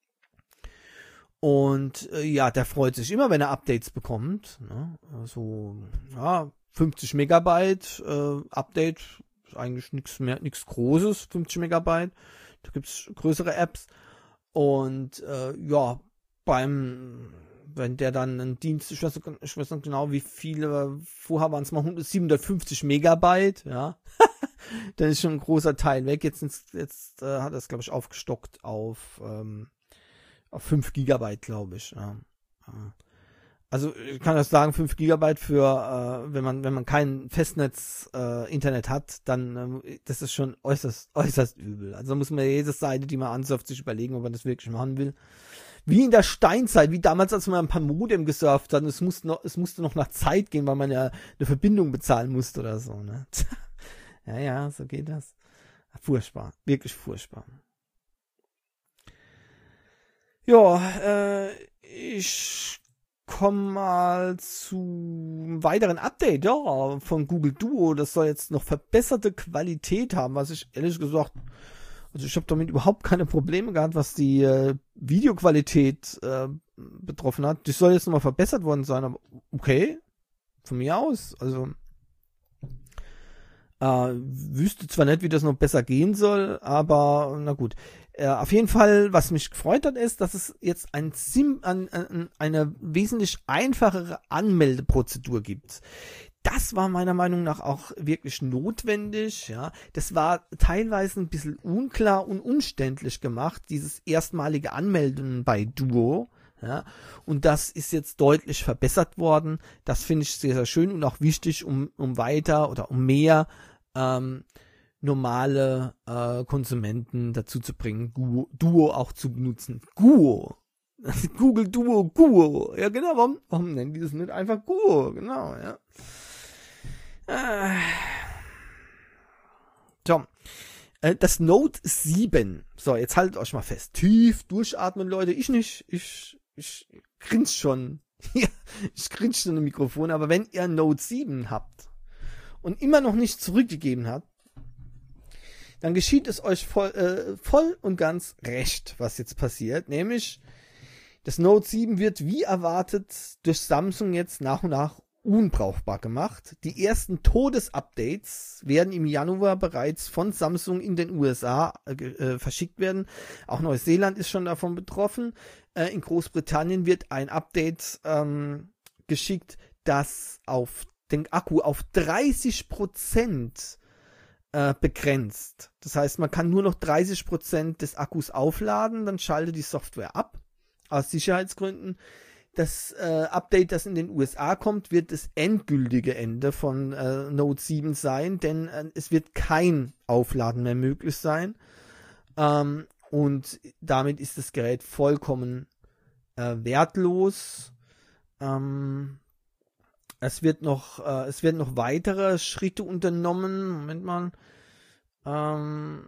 Und äh, ja, der freut sich immer, wenn er Updates bekommt. Ne? Also, ja, fünfzig Megabyte äh, Update ist eigentlich nichts mehr, nichts Großes, fünfzig Megabyte. Da gibt's größere Apps. Und äh, ja, beim, wenn der dann einen Dienst, ich weiß, ich weiß nicht genau, wie viele, vorher waren es mal siebenhundertfünfzig Megabyte, ja. Dann ist schon ein großer Teil weg. Jetzt, jetzt äh, hat er es, glaube ich, aufgestockt auf, ähm, auf fünf Gigabyte, glaube ich. Ja. Also ich kann das sagen, fünf Gigabyte für, äh, wenn man wenn man kein Festnetz-Internet äh, hat, dann äh, das ist schon äußerst äußerst übel. Also muss man jede Seite, die man ansurft, sich überlegen, ob man das wirklich machen will. Wie in der Steinzeit, wie damals, als man ein paar Modem gesurft hat, es musste noch, es musste noch nach Zeit gehen, weil man ja eine Verbindung bezahlen musste oder so, ne? Ja, ja, so geht das. Furchtbar, wirklich furchtbar. Ja, äh, ich komme mal zu einem weiteren Update, ja, von Google Duo. Das soll jetzt noch verbesserte Qualität haben, was ich ehrlich gesagt, also ich habe damit überhaupt keine Probleme gehabt, was die äh, Videoqualität äh, betroffen hat. Die soll jetzt nochmal verbessert worden sein, aber okay, von mir aus, also Äh, wüsste zwar nicht, wie das noch besser gehen soll, aber na gut. Äh, auf jeden Fall, was mich gefreut hat, ist, dass es jetzt ein Sim, an, an, eine wesentlich einfachere Anmeldeprozedur gibt. Das war meiner Meinung nach auch wirklich notwendig. Ja, das war teilweise ein bisschen unklar und umständlich gemacht, dieses erstmalige Anmelden bei Duo. Ja, und das ist jetzt deutlich verbessert worden. Das finde ich sehr, sehr schön und auch wichtig, um, um weiter oder um mehr ähm, normale äh, Konsumenten dazu zu bringen, Duo, Duo auch zu benutzen. Duo. Google Duo, Duo. Ja, genau. Warum, warum nennen die das nicht einfach Duo? Genau, ja. Äh. So. Das Note sieben. So, jetzt haltet euch mal fest. Tief durchatmen, Leute. Ich nicht. Ich, ich grinse schon. Ich grinse schon im Mikrofon. Aber wenn ihr Note sieben habt und immer noch nicht zurückgegeben habt, dann geschieht es euch voll, äh, voll und ganz recht, was jetzt passiert. Nämlich, das Note sieben wird wie erwartet durch Samsung jetzt nach und nach unbrauchbar gemacht. Die ersten Todesupdates werden im Januar bereits von Samsung in den U S A äh, verschickt werden. Auch Neuseeland ist schon davon betroffen. Äh, in Großbritannien wird ein Update ähm, geschickt, das auf den Akku auf dreißig Prozent äh, begrenzt. Das heißt, man kann nur noch dreißig Prozent des Akkus aufladen, dann schaltet die Software ab, aus Sicherheitsgründen. das äh, Update, das in den U S A kommt, wird das endgültige Ende von äh, Note sieben sein, denn äh, es wird kein Aufladen mehr möglich sein. Ähm, und damit ist das Gerät vollkommen äh, wertlos. Ähm, es wird noch, äh, es werden noch weitere Schritte unternommen. Moment mal. Ähm,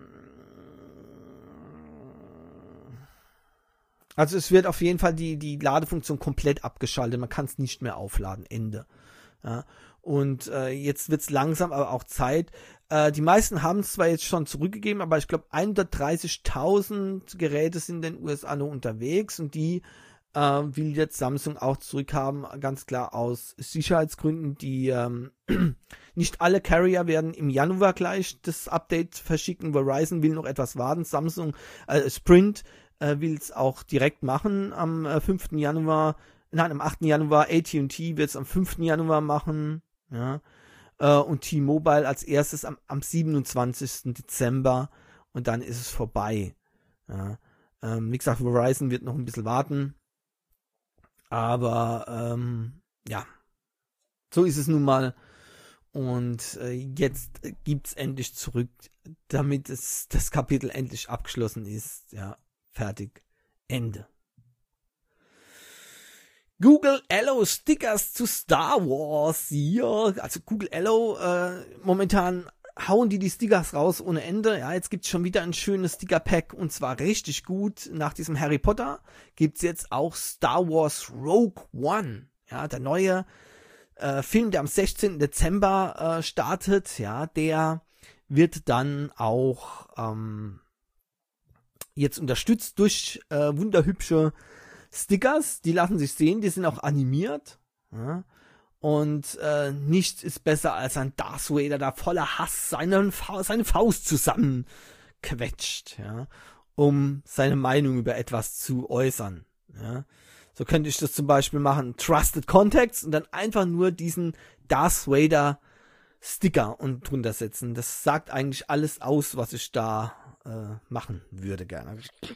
Also es wird auf jeden Fall die, die Ladefunktion komplett abgeschaltet. Man kann es nicht mehr aufladen. Ende. Ja. Und äh, jetzt wird es langsam, aber auch Zeit. Äh, die meisten haben es zwar jetzt schon zurückgegeben, aber ich glaube hundertdreißigtausend Geräte sind in den U S A noch unterwegs und die äh, will jetzt Samsung auch zurückhaben, ganz klar aus Sicherheitsgründen. Die ähm, nicht alle Carrier werden im Januar gleich das Update verschicken. Verizon will noch etwas warten. Samsung, äh, Sprint will es auch direkt machen am äh, fünften Januar, nein, am achten Januar, A T und T wird es am fünften Januar machen, ja, äh, und T-Mobile als erstes am, am siebenundzwanzigsten Dezember und dann ist es vorbei, ja. Ähm, wie gesagt, Verizon wird noch ein bisschen warten, aber, ähm, ja, so ist es nun mal und äh, jetzt äh, gibt's endlich zurück, damit es das Kapitel endlich abgeschlossen ist, ja. Fertig. Ende. Google Allo Stickers zu Star Wars. Ja, also Google Allo, äh, momentan hauen die die Stickers raus ohne Ende. Ja, jetzt gibt's schon wieder ein schönes Sticker-Pack und zwar richtig gut. Nach diesem Harry Potter gibt's jetzt auch Star Wars Rogue One. Ja, der neue äh, Film, der am sechzehnten Dezember äh, startet. Ja, der wird dann auch ähm, jetzt unterstützt durch äh, wunderhübsche Stickers, die lassen sich sehen, die sind auch animiert, ja? Und äh, nichts ist besser als ein Darth Vader, da voller Hass seine, seine Faust zusammenquetscht, ja? Um seine Meinung über etwas zu äußern. Ja? So könnte ich das zum Beispiel machen, Trusted Contacts und dann einfach nur diesen Darth Vader Sticker und drunter setzen. Das sagt eigentlich alles aus, was ich da äh, machen würde gerne.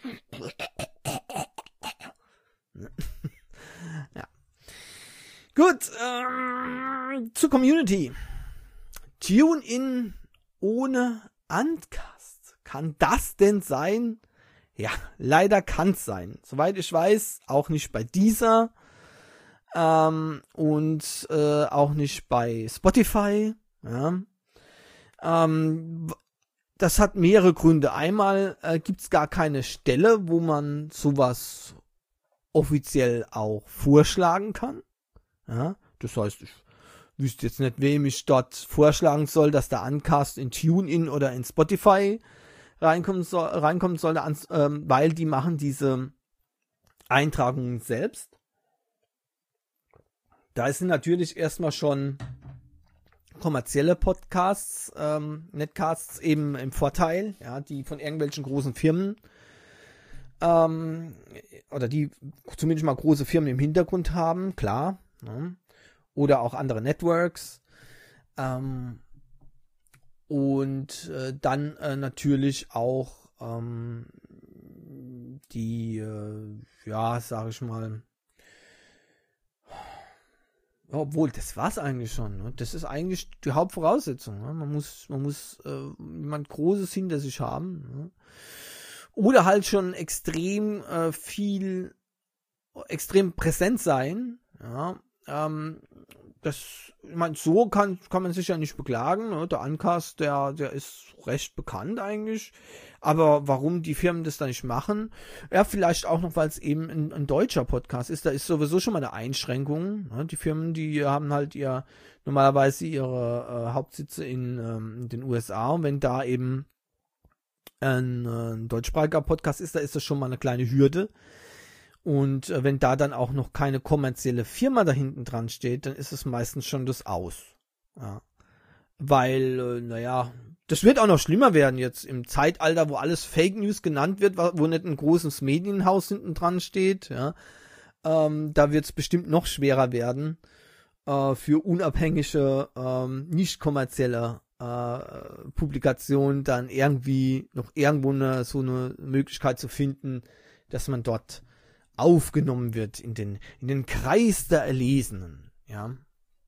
Ja. Gut, ähm, zur Community. TuneIn ohne Uncast. Kann das denn sein? Ja, leider kann es sein. Soweit ich weiß, auch nicht bei dieser ähm, und äh, auch nicht bei Spotify. Ja. Ähm, das hat mehrere Gründe. Einmal äh, gibt es gar keine Stelle, wo man sowas offiziell auch vorschlagen kann. Ja. Das heißt, ich wüsste jetzt nicht, wem ich dort vorschlagen soll, dass der Uncast in TuneIn oder in Spotify reinkommen soll, reinkommen soll, ähm, weil die machen diese Eintragungen selbst. Da sind natürlich erstmal schon kommerzielle Podcasts, ähm, Netcasts eben im Vorteil, ja, die von irgendwelchen großen Firmen ähm, oder die zumindest mal große Firmen im Hintergrund haben, klar, ne? Oder auch andere Networks ähm, und äh, dann äh, natürlich auch ähm, die, äh, ja, sag ich mal, obwohl, das war's eigentlich schon. Ne? Das ist eigentlich die Hauptvoraussetzung. Ne? Man muss, man muss äh, jemand Großes hinter sich haben. Ne? Oder halt schon extrem äh, viel, extrem präsent sein. Ja? Ähm, das, ich meine, so kann, kann man sich ja nicht beklagen. Ne? Der Uncast, der, der ist recht bekannt eigentlich. Aber warum die Firmen das da nicht machen? Ja, vielleicht auch noch, weil es eben ein, ein deutscher Podcast ist. Da ist sowieso schon mal eine Einschränkung. Ne? Die Firmen, die haben halt ihr normalerweise ihre äh, Hauptsitze in, ähm, in den U S A. Und wenn da eben ein, äh, ein deutschsprachiger Podcast ist, da ist das schon mal eine kleine Hürde. Und äh, wenn da dann auch noch keine kommerzielle Firma da hinten dran steht, dann ist es meistens schon das Aus. Ja. Weil, äh, naja, das wird auch noch schlimmer werden jetzt im Zeitalter, wo alles Fake News genannt wird, wo nicht ein großes Medienhaus hinten dran steht. Ja. Ähm, da wird es bestimmt noch schwerer werden äh, für unabhängige, ähm, nicht kommerzielle äh, Publikationen dann irgendwie noch irgendwo eine, so eine Möglichkeit zu finden, dass man dort aufgenommen wird in den, in den Kreis der Erlesenen, ja.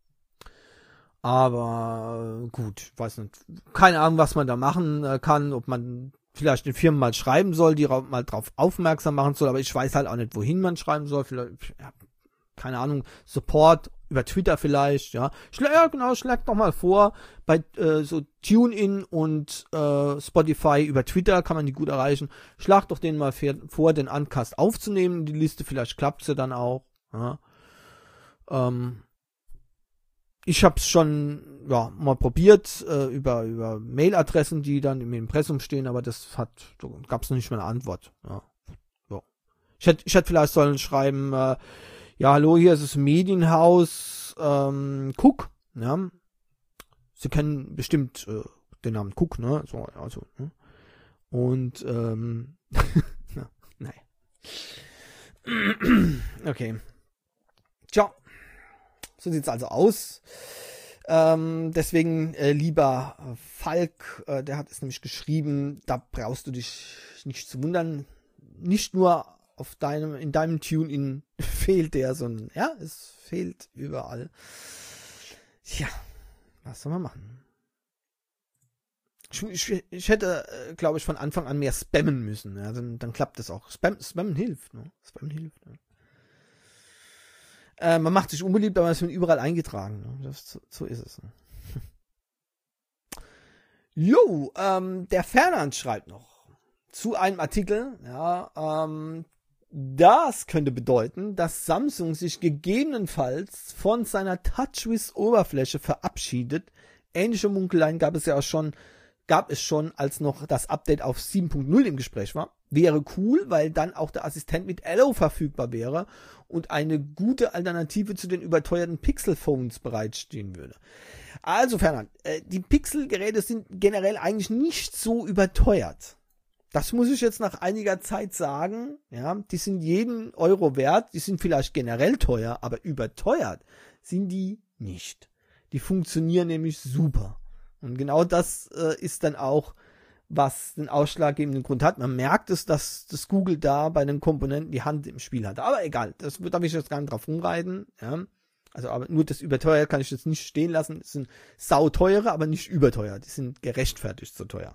Aber gut, weiß nicht, keine Ahnung, was man da machen kann, ob man vielleicht den Firmen mal schreiben soll, die mal drauf aufmerksam machen soll, aber ich weiß halt auch nicht, wohin man schreiben soll, vielleicht, ja, keine Ahnung, Support über Twitter vielleicht, ja. Schla ja, genau, schlägt doch mal vor, bei äh, so TuneIn und äh, Spotify über Twitter kann man die gut erreichen. Schlag doch denen mal vor, den Uncast aufzunehmen in die Liste, vielleicht klappt es ja dann auch, ja. Ähm, ich habe es schon ja mal probiert äh, über über Mailadressen, die dann im Impressum stehen, aber das hat gab es noch nicht mal eine Antwort. Ja. Ja. Ich hätte ich hätte vielleicht sollen schreiben, äh, ja hallo, hier ist das Medienhaus ähm, Cook. Ja. Sie kennen bestimmt äh, den Namen Cook, ne? So also. Ne? Und ähm, na, nein. Okay. Ciao. So sieht's also aus. Ähm, deswegen, äh, lieber Falk, äh, der hat es nämlich geschrieben, da brauchst du dich nicht zu wundern. Nicht nur auf deinem, in deinem Tune-In fehlt der, sondern, ja, es fehlt überall. Tja, was soll man machen? Ich, ich, ich hätte, äh, glaube ich, von Anfang an mehr spammen müssen. Ja, dann, dann klappt das auch. Spam, Spammen hilft, ne? Spammen hilft, ne? Äh, man macht sich unbeliebt, aber es wird überall eingetragen. Ne? Das, so, so ist es. Ne? Jo, ähm, der Fernand schreibt noch zu einem Artikel, ja, ähm, das könnte bedeuten, dass Samsung sich gegebenenfalls von seiner TouchWiz-Oberfläche verabschiedet. Ähnliche Munkeleien gab es ja auch schon, gab es schon, als noch das Update auf sieben Punkt null im Gespräch war. Wäre cool, weil dann auch der Assistent mit Allo verfügbar wäre und eine gute Alternative zu den überteuerten Pixel-Phones bereitstehen würde. Also Fernand, äh, die Pixel-Geräte sind generell eigentlich nicht so überteuert. Das muss ich jetzt nach einiger Zeit sagen. Ja, die sind jeden Euro wert, die sind vielleicht generell teuer, aber überteuert sind die nicht. Die funktionieren nämlich super. Und genau das äh, ist dann auch, was den ausschlaggebenden Grund hat. Man merkt es, dass das Google da bei den Komponenten die Hand im Spiel hat. Aber egal, das darf ich jetzt gar nicht drauf rumreiten. Ja. Also aber nur das überteuert kann ich jetzt nicht stehen lassen. Das sind sauteure, aber nicht überteuert. Die sind gerechtfertigt so teuer.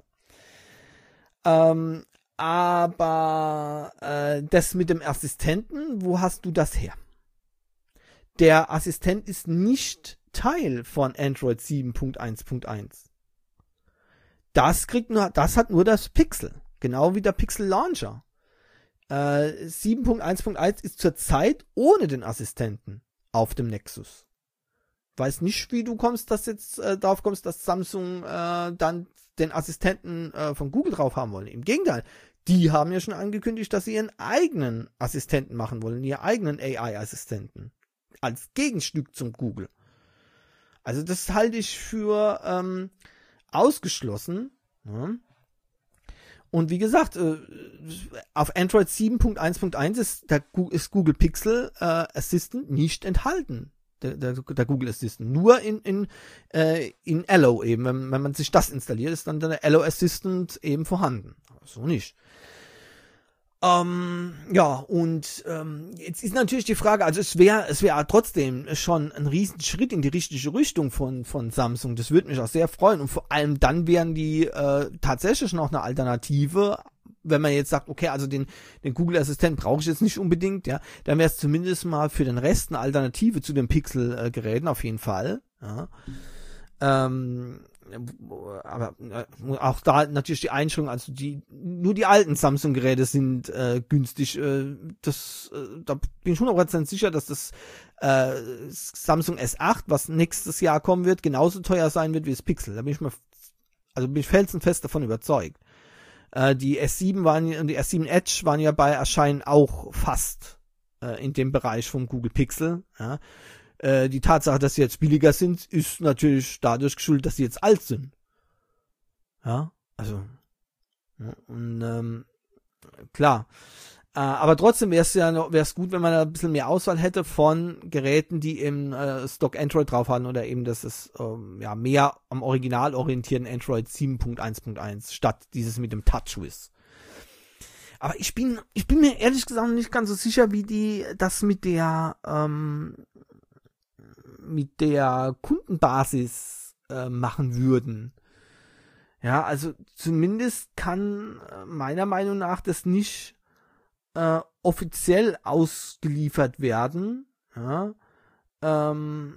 Ähm, aber äh, das mit dem Assistenten, wo hast du das her? Der Assistent ist nicht Teil von Android sieben Punkt eins Punkt eins. Das kriegt nur, das hat nur das Pixel. Genau wie der Pixel Launcher. Äh, sieben Punkt eins Punkt eins ist zurzeit ohne den Assistenten auf dem Nexus. Weiß nicht, wie du kommst, dass jetzt äh, drauf kommst, dass Samsung äh, dann den Assistenten äh, von Google drauf haben wollen. Im Gegenteil, die haben ja schon angekündigt, dass sie ihren eigenen Assistenten machen wollen, ihren eigenen A I-Assistenten. Als Gegenstück zum Google. Also das halte ich für ähm, ausgeschlossen. Ja. Und wie gesagt, äh, auf Android sieben Punkt eins Punkt eins ist, der, ist Google Pixel äh, Assistant nicht enthalten. Der, der, der Google Assistant. Nur in, in, äh, in Allo eben. Wenn, wenn man sich das installiert, ist dann der Allo Assistant eben vorhanden. So nicht. Ähm, ja, und ähm, jetzt ist natürlich die Frage, also es wäre es wäre trotzdem schon ein riesen Schritt in die richtige Richtung von von Samsung. Das würde mich auch sehr freuen. Und vor allem dann wären die äh, tatsächlich noch eine Alternative, wenn man jetzt sagt, okay, also den den Google Assistent brauche ich jetzt nicht unbedingt, ja, dann wäre es zumindest mal für den Rest eine Alternative zu den Pixel-Geräten auf jeden Fall. Ja. Ähm, aber äh, auch da natürlich die Einschränkung, also die nur die alten Samsung-Geräte sind äh, günstig. Äh, das, äh, da bin ich hundert Prozent sicher, dass das äh, Samsung S acht, was nächstes Jahr kommen wird, genauso teuer sein wird wie das Pixel. Da bin ich mal, also bin ich felsenfest davon überzeugt. Äh, die S sieben waren und die S sieben Edge waren ja bei Erscheinen auch fast äh, in dem Bereich vom Google Pixel. Ja. Die Tatsache, dass sie jetzt billiger sind, ist natürlich dadurch geschuldet, dass sie jetzt alt sind. Ja, also ja, und ähm, klar. Äh, aber trotzdem wäre es ja noch, wäre es gut, wenn man da ein bisschen mehr Auswahl hätte von Geräten, die eben äh, Stock Android drauf haben oder eben, dass es ähm, ja mehr am original orientierten Android sieben Punkt eins Punkt eins statt dieses mit dem TouchWiz. Aber ich bin, ich bin mir ehrlich gesagt nicht ganz so sicher, wie die das mit der, ähm, mit der Kundenbasis äh, machen würden. Ja, also zumindest kann äh, meiner Meinung nach das nicht äh, offiziell ausgeliefert werden. Ja, ähm,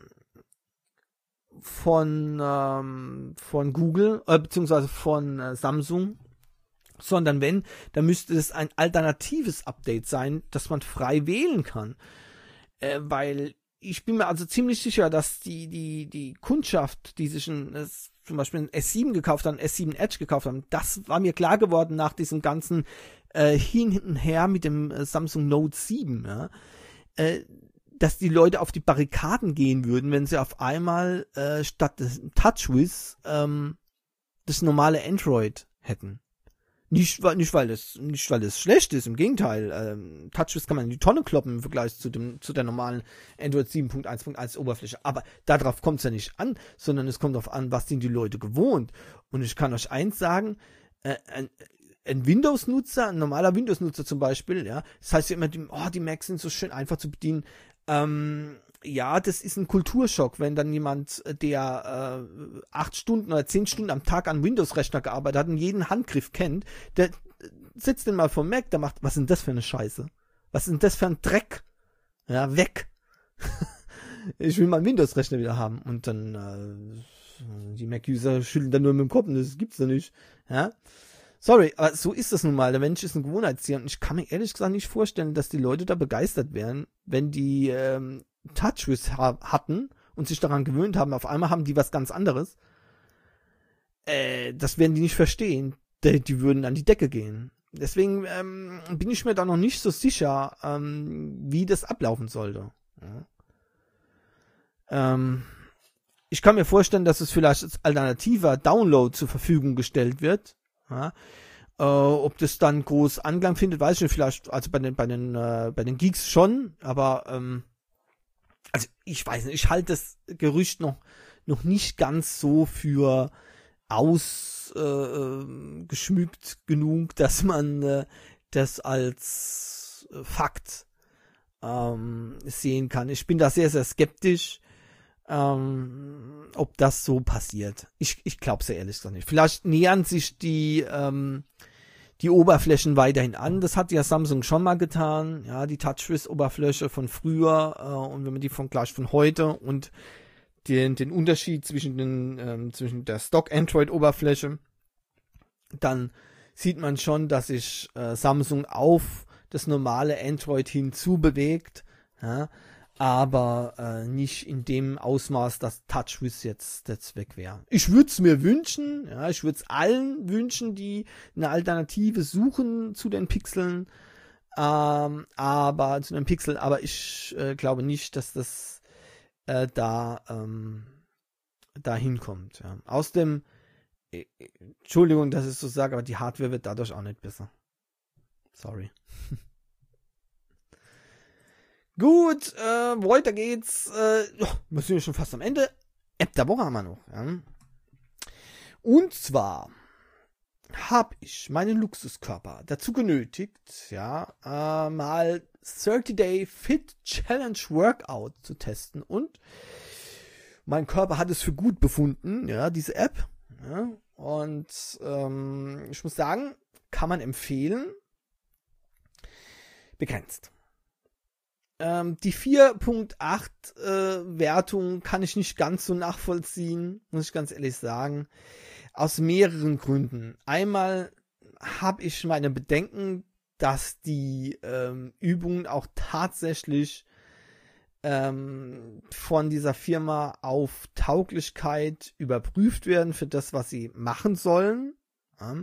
von ähm, von Google äh, beziehungsweise von äh, Samsung, sondern wenn, dann müsste es ein alternatives Update sein, das man frei wählen kann, äh, weil ich bin mir also ziemlich sicher, dass die die die Kundschaft, die sich ein, äh, zum Beispiel ein S sieben gekauft haben, ein S sieben Edge gekauft haben, das war mir klar geworden nach diesem ganzen äh, Hin und Her mit dem äh, Samsung Note sieben, ja, äh, dass die Leute auf die Barrikaden gehen würden, wenn sie auf einmal äh, statt des TouchWiz ähm, das normale Android hätten. Nicht, nicht, weil das, nicht, weil das schlecht ist, im Gegenteil. Ähm, TouchWiz kann man in die Tonne kloppen im Vergleich zu dem, zu der normalen Android sieben Punkt eins Punkt eins Oberfläche. Aber darauf kommt es ja nicht an, sondern es kommt darauf an, was sind die Leute gewohnt. Und ich kann euch eins sagen, äh, ein, ein Windows-Nutzer, ein normaler Windows-Nutzer zum Beispiel, ja, das heißt ja immer, die, oh, die Macs sind so schön einfach zu bedienen. Ähm, ja, das ist ein Kulturschock, wenn dann jemand, der äh, acht Stunden oder zehn Stunden am Tag an Windows-Rechner gearbeitet hat und jeden Handgriff kennt, der sitzt dann mal vor Mac, der macht, was ist denn das für eine Scheiße? Was ist denn das für ein Dreck? Ja, weg. Ich will meinen Windows-Rechner wieder haben. Und dann äh, die Mac-User schütteln dann nur mit dem Kopf, das gibt's doch nicht. Ja. Sorry, aber so ist das nun mal. Der Mensch ist ein Gewohnheitstier und ich kann mir ehrlich gesagt nicht vorstellen, dass die Leute da begeistert wären, wenn die ähm, TouchWiz ha- hatten und sich daran gewöhnt haben. Auf einmal haben die was ganz anderes. Äh, das werden die nicht verstehen. Die, die würden an die Decke gehen. Deswegen ähm, bin ich mir da noch nicht so sicher, ähm, wie das ablaufen sollte. Ja. Ähm, ich kann mir vorstellen, dass es vielleicht als alternativer Download zur Verfügung gestellt wird. Ja, äh, ob das dann groß Anklang findet, weiß ich nicht, vielleicht, also bei den, bei den, äh, bei den Geeks schon, aber, ähm, also ich weiß nicht, ich halte das Gerücht noch, noch nicht ganz so für ausgeschmückt äh, genug, dass man äh, das als äh, Fakt ähm, sehen kann. Ich bin da sehr, sehr skeptisch. Ähm, ob das so passiert. Ich, ich glaube es ja ehrlich gesagt nicht. Vielleicht nähern sich die, ähm, die Oberflächen weiterhin an. Das hat ja Samsung schon mal getan. Ja, die TouchWiz-Oberfläche von früher äh, und wenn man die von gleich von heute und den, den Unterschied zwischen, den, ähm, zwischen der Stock-Android-Oberfläche, dann sieht man schon, dass sich äh, Samsung auf das normale Android hinzubewegt. Ja, aber äh, nicht in dem Ausmaß, dass TouchWiz jetzt, jetzt weg wäre. Ich würde es mir wünschen, ja, ich würde es allen wünschen, die eine Alternative suchen zu den Pixeln, ähm, aber zu den Pixel, aber ich äh, glaube nicht, dass das äh, da ähm, da hinkommt. Ja. Aus dem, äh, Entschuldigung, dass ich so sage, aber die Hardware wird dadurch auch nicht besser. Sorry. Gut, äh, weiter geht's. Äh, oh, wir sind ja schon fast am Ende. App der Woche haben wir noch. Ja. Und zwar habe ich meinen Luxuskörper dazu genötigt, ja, äh, mal thirty day Fit Challenge Workout zu testen. Und mein Körper hat es für gut befunden, ja, diese App. Ja. Und ähm, ich muss sagen, kann man empfehlen. Begrenzt. Ähm, die vier Punkt acht äh, Wertung kann ich nicht ganz so nachvollziehen, muss ich ganz ehrlich sagen. Aus mehreren Gründen. Einmal habe ich meine Bedenken, dass die ähm, Übungen auch tatsächlich ähm, von dieser Firma auf Tauglichkeit überprüft werden für das, was sie machen sollen. Ja.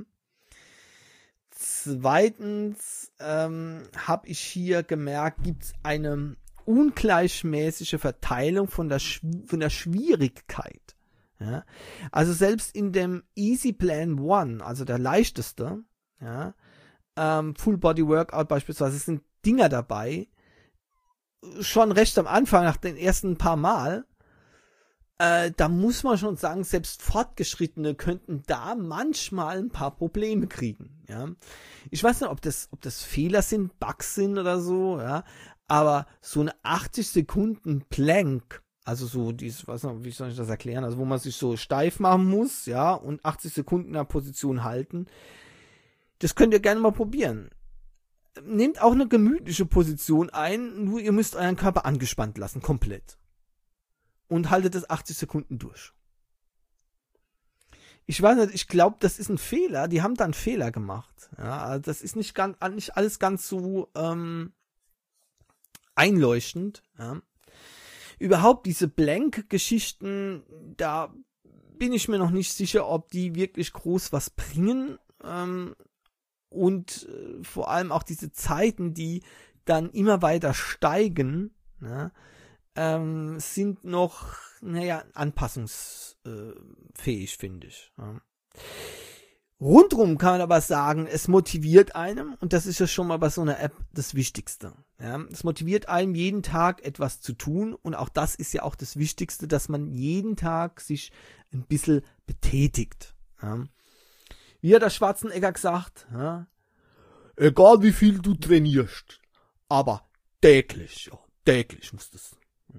Zweitens ähm, habe ich hier gemerkt, gibt es eine ungleichmäßige Verteilung von der, Schw- von der Schwierigkeit. Ja? Also selbst in dem Easy Plan One, also der leichteste, ja, ähm, Full Body Workout beispielsweise, sind Dinger dabei, schon recht am Anfang, nach den ersten paar Mal, äh, da muss man schon sagen, selbst Fortgeschrittene könnten da manchmal ein paar Probleme kriegen, ja. Ich weiß nicht, ob das, ob das Fehler sind, Bugs sind oder so, ja, aber so eine achtzig Sekunden Plank, also so dieses, was noch, wie soll ich das erklären, also wo man sich so steif machen muss, ja, und achtzig Sekunden in der Position halten, das könnt ihr gerne mal probieren. Nehmt auch eine gemütliche Position ein, nur ihr müsst euren Körper angespannt lassen, komplett. Und haltet es achtzig Sekunden durch. Ich weiß nicht, ich glaube, das ist ein Fehler, die haben da einen Fehler gemacht. Ja, das ist nicht, ganz, nicht alles ganz so ähm, einleuchtend. Ja. Überhaupt diese Blank-Geschichten, da bin ich mir noch nicht sicher, ob die wirklich groß was bringen. Ähm, Und äh, vor allem auch diese Zeiten, die dann immer weiter steigen, ne, ähm, sind noch, naja, anpassungsfähig, finde ich. Ja. Rundrum kann man aber sagen, es motiviert einem, und das ist ja schon mal bei so einer App das Wichtigste. Ja. Es motiviert einem, jeden Tag etwas zu tun, und auch das ist ja auch das Wichtigste, dass man jeden Tag sich ein bisschen betätigt. Ja. Wie hat der Schwarzenegger gesagt, ja, egal wie viel du trainierst, aber täglich, ja, täglich muss das.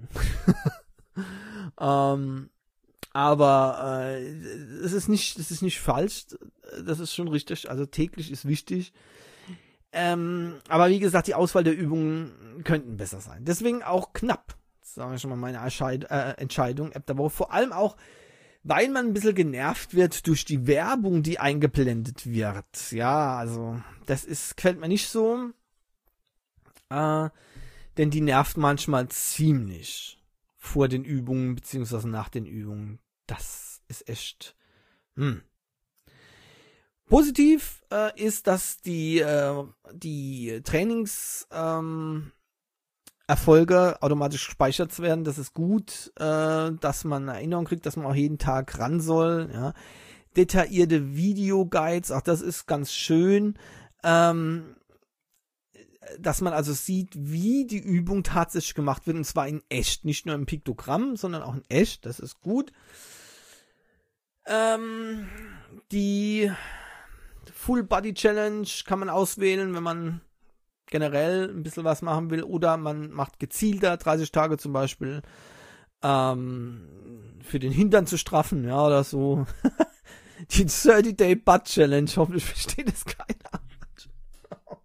ähm, aber äh, es ist nicht, das ist nicht falsch, das ist schon richtig, also täglich ist wichtig. Ähm, aber wie gesagt, die Auswahl der Übungen könnten besser sein. Deswegen auch knapp, sage ich schon mal, meine Erscheid- äh, Entscheidung, App der Woche. Vor allem auch, weil man ein bisschen genervt wird durch die Werbung, die eingeblendet wird. Ja, also, das ist, gefällt mir nicht so. Äh, denn die nervt manchmal ziemlich vor den Übungen, beziehungsweise nach den Übungen. Das ist echt, hm. Positiv äh, ist, dass die, äh, die Trainings, ähm, Erfolge automatisch gespeichert werden, das ist gut, äh, dass man eine Erinnerung kriegt, dass man auch jeden Tag ran soll, ja. Detaillierte Videoguides, auch das ist ganz schön, ähm, dass man also sieht, wie die Übung tatsächlich gemacht wird, und zwar in echt, nicht nur im Piktogramm, sondern auch in echt, das ist gut. Ähm, die Full Body Challenge kann man auswählen, wenn man generell ein bisschen was machen will, oder man macht gezielter dreißig Tage zum Beispiel ähm, für den Hintern zu straffen, ja, oder so. Die thirty Day Butt Challenge, hoffentlich versteht es keiner. Oh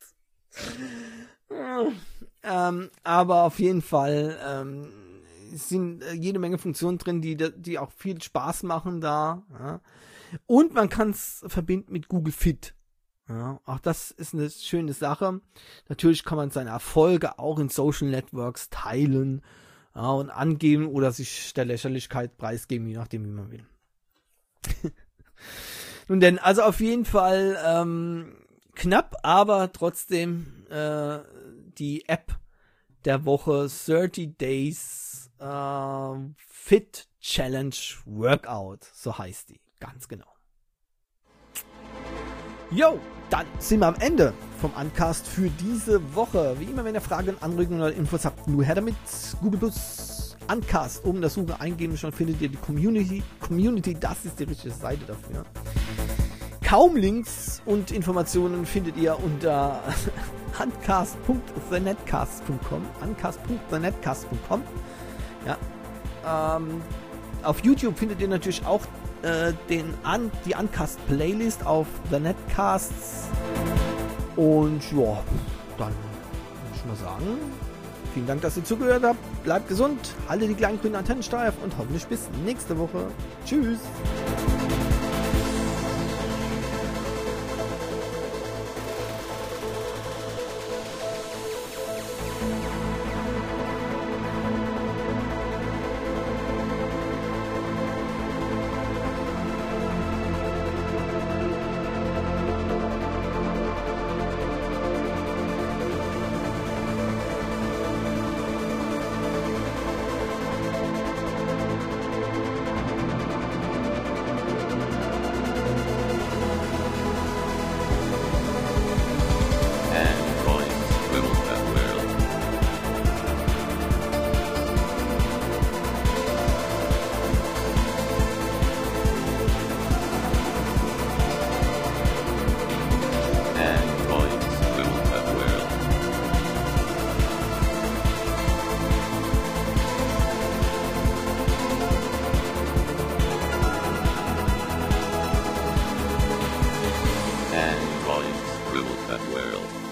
Gott. ähm, aber auf jeden Fall ähm, sind jede Menge Funktionen drin, die, die auch viel Spaß machen da. Ja. Und man kann es verbinden mit Google Fit. Ja, auch das ist eine schöne Sache. Natürlich kann man seine Erfolge auch in Social Networks teilen, ja, und angeben oder sich der Lächerlichkeit preisgeben, je nachdem, wie man will. Nun denn, also auf jeden Fall ähm, knapp, aber trotzdem äh, die App der Woche thirty Days äh, Fit Challenge Workout, so heißt die, ganz genau. Jo, dann sind wir am Ende vom Uncast für diese Woche. Wie immer, wenn ihr Fragen, Anregungen oder Infos habt, nur her damit. Google Plus Uncast oben in der Suche eingeben, schon findet ihr die Community. Community, das ist die richtige Seite dafür. Kaum Links und Informationen findet ihr unter uncast punkt the netcast punkt com. uncast punkt the netcast punkt com. Ja. Ähm, auf YouTube findet ihr natürlich auch den Un- die Uncast-Playlist auf The Netcasts. Und ja, dann würde ich mal sagen, vielen Dank, dass ihr zugehört habt. Bleibt gesund, haltet die kleinen grünen Antennen steif und hoffentlich bis nächste Woche. Tschüss! World.